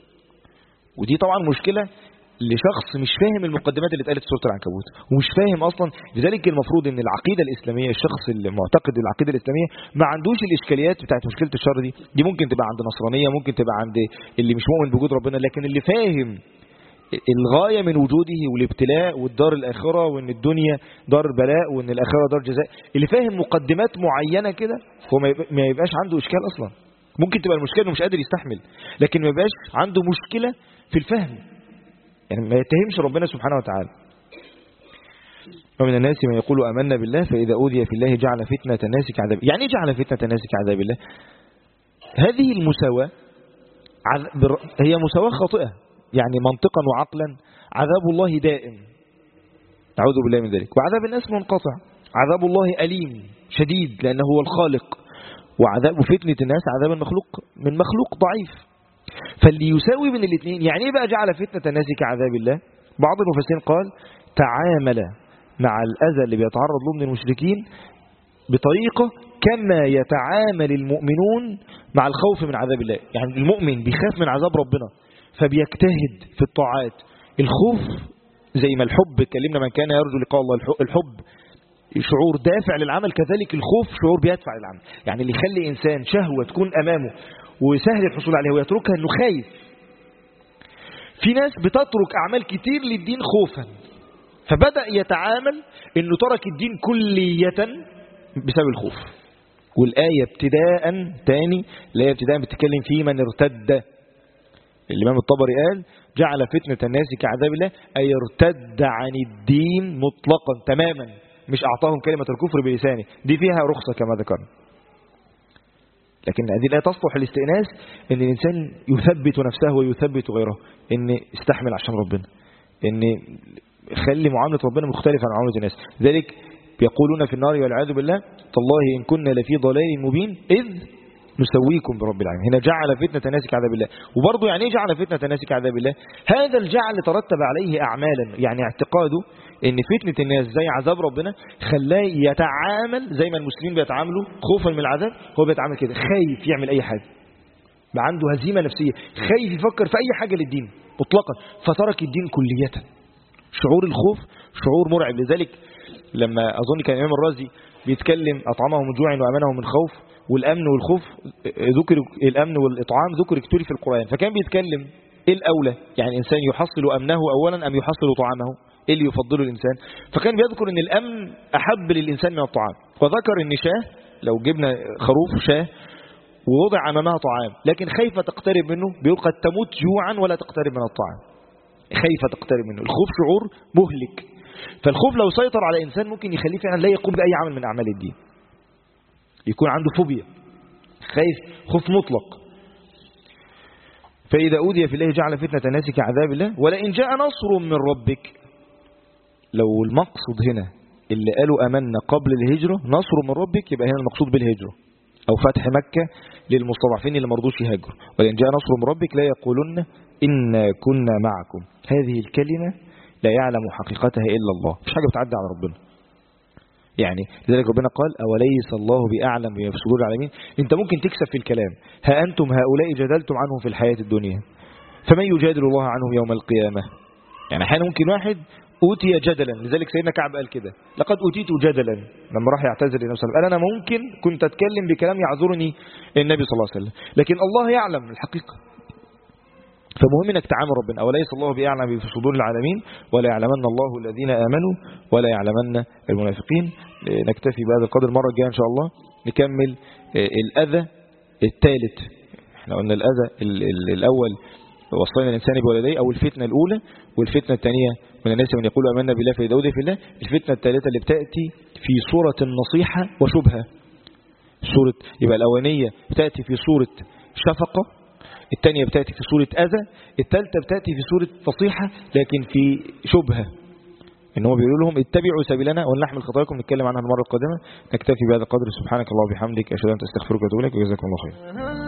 ودي طبعا مشكلة لشخص مش فاهم المقدمات اللي اتقالت في سورة العنكبوت ومش فاهم أصلا. لذلك المفروض إن العقيدة الإسلامية، الشخص اللي معتقد العقيدة الإسلامية ما عندوش الإشكاليات بتاعت مشكلة الشر دي ممكن تبقى عند نصرانية، ممكن تبقى عند اللي مش مؤمن بوجود ربنا، لكن اللي فاهم الغاية من وجوده والابتلاء والدار الآخرة وإن الدنيا دار بلاء وإن الآخرة دار جزاء، اللي فاهم مقدمات معينة كده هو ما يبقاش عنده إشكال أصلا. ممكن تبقى المشكلة إنه مش قادر يستحمل، لكن ما يبقاش عنده مشكلة في الفهم، يعني ما يتهمش ربنا سبحانه وتعالى. ومن الناس من يقول آمنا بالله فإذا أوذي في الله جعل فتنة الناس كعذاب. يعني إيه جعل فتنة الناس كعذاب الله؟ هذه المساواة هي مساواة خاطئة، يعني منطقا وعقلا عذاب الله دائم، نعوذ بالله من ذلك، وعذاب الناس منقطع. عذاب الله أليم شديد لأنه هو الخالق، وعذاب فتنة الناس عذاب المخلوق من مخلوق ضعيف. فاللي يساوي بين الاثنين، يعني ايه بقى جعل فتنة الناس كعذاب الله؟ بعض المفسرين قال تعامل مع الأذى اللي بيتعرض له من المشركين بطريقة كما يتعامل المؤمنون مع الخوف من عذاب الله. يعني المؤمن بيخاف من عذاب ربنا فبيجتهد في الطاعات. الخوف زي ما الحب اتكلمنا من كان يرجو لقاء الله، الحب شعور دافع للعمل، كذلك الخوف شعور بيدفع للعمل. يعني اللي يخلي إنسان شهوة تكون أمامه وسهل الحصول عليها ويتركها انه خايف. في ناس بتترك أعمال كتير للدين خوفا، فبدأ يتعامل انه ترك الدين كلية بسبب الخوف. والآية ابتداء تاني، الآية ابتداء بتتكلم في من ارتد. الإمام الطبري قال جعل فتنة الناس كعذاب الله، أي ارتد عن الدين مطلقا تماما، مش أعطاهم كلمة الكفر بلسانه، دي فيها رخصة كما ذكرنا. لكن هذه لا تصلح الاستئناس، ان الانسان يثبت نفسه ويثبت غيره، ان استحمل عشان ربنا، ان خلي معاملة ربنا مختلفة عن معاملة الناس. ذلك يقولون في النار والعياذ بالله تالله إن كنا لفي ضلال مبين إذ نسويكم برب العالمين. هنا جعل فتنة الناس كعذاب الله. وبرضه يعني ايه جعل فتنة الناس كعذاب الله؟ هذا الجعل ترتب عليه أعمالا، يعني اعتقاده ان فتنة الناس زي عذاب ربنا خلاه يتعامل زي ما المسلمين بيتعاملوا خوفا من العذاب، هو بيتعامل كده، خايف يعمل اي حاجة، بقى عنده هزيمة نفسية، خايف يفكر في اي حاجة للدين مطلقا، فترك الدين كلية. شعور الخوف شعور مرعب. لذلك لما اظن كان الامام الرازي بيتكلم اطعمه من جوع وامنه من خوف، والامن والخوف ذكر، الامن والاطعام ذكر كتير في القرآن، فكان بيتكلم ايه الاولى، يعني انسان يحصل امنه اولا ام يحصل طعامه، ايه اللي يفضله الانسان؟ فكان بيذكر ان الامن احب للانسان من الطعام، وذكر ان شاه، لو جبنا خروف شاه ووضع امامها طعام لكن خايفه تقترب منه، بيقول قد تموت جوعا ولا تقترب من الطعام، خايفه تقترب منه. الخوف شعور مهلك، فالخوف لو سيطر على انسان ممكن يخليه فعلا لا يقوم باي عمل من اعمال الدين، يكون عنده فوبيا، خايف خوف مطلق. فإذا أوذي في الله جعل فتنة الناس كعذاب الله ولئن جاء نصر من ربك. لو المقصود هنا اللي قالوا أمنا قبل الهجرة نصر من ربك، يبقى هنا المقصود بالهجرة أو فتح مكة للمستضعفين اللي مرضوش يهاجروا. ولئن جاء نصر من ربك لا يقولن إنا كنا معكم. هذه الكلمة لا يعلم حقيقتها إلا الله، مش حاجة بتعدي على ربنا. يعني لذلك ربنا قال أوليس الله بأعلم بما في صدور العالمين. انت ممكن تكسب في الكلام، ها أنتم هؤلاء جدلتم عنهم في الحياة الدنيا فمن يجادل الله عنهم يوم القيامة. يعني أحيانا ممكن واحد أوتي جدلا، لذلك سيدنا كعب قال كده لقد أوتيت جدلا لما راح يعتذر للنبي صلى الله عليه وسلم، قال أنا ممكن كنت أتكلم بكلام يعذرني النبي صلى الله عليه وسلم، لكن الله يعلم الحقيقة. فمهم انك تعامل ربنا، أوليس الله بأعلم في صدور العالمين ولا يعلمن الله الذين آمنوا ولا يعلمن المنافقين. نكتفي بهذا القدر، المرة الجاية إن شاء الله نكمل الأذى الثالث. احنا قلنا الأذى الأول وصلنا الإنسان بولديه أو الفتنة الأولى، والفتنة الثانية من الناس من يقول آمنا بالله فيدعوه في الله. الفتنة الثالثة اللي بتأتي في صورة النصيحة وشبهة. يبقى الأولانية بتأتي في صورة شفقة، الثانية بتأتي في صورة أذى، الثالثة بتأتي في صورة نصيحة لكن في شبهة، إن هو بيقول لهم اتبعوا سبيلنا ونحمل خطاياكم. نتكلم عنها المرة القادمة. نكتفي بهذا القدر. سبحانك الله وبحمدك، أشهد أن لا إله إلا أنت، أستغفرك وأتوب إليك، وجزاكم الله خير.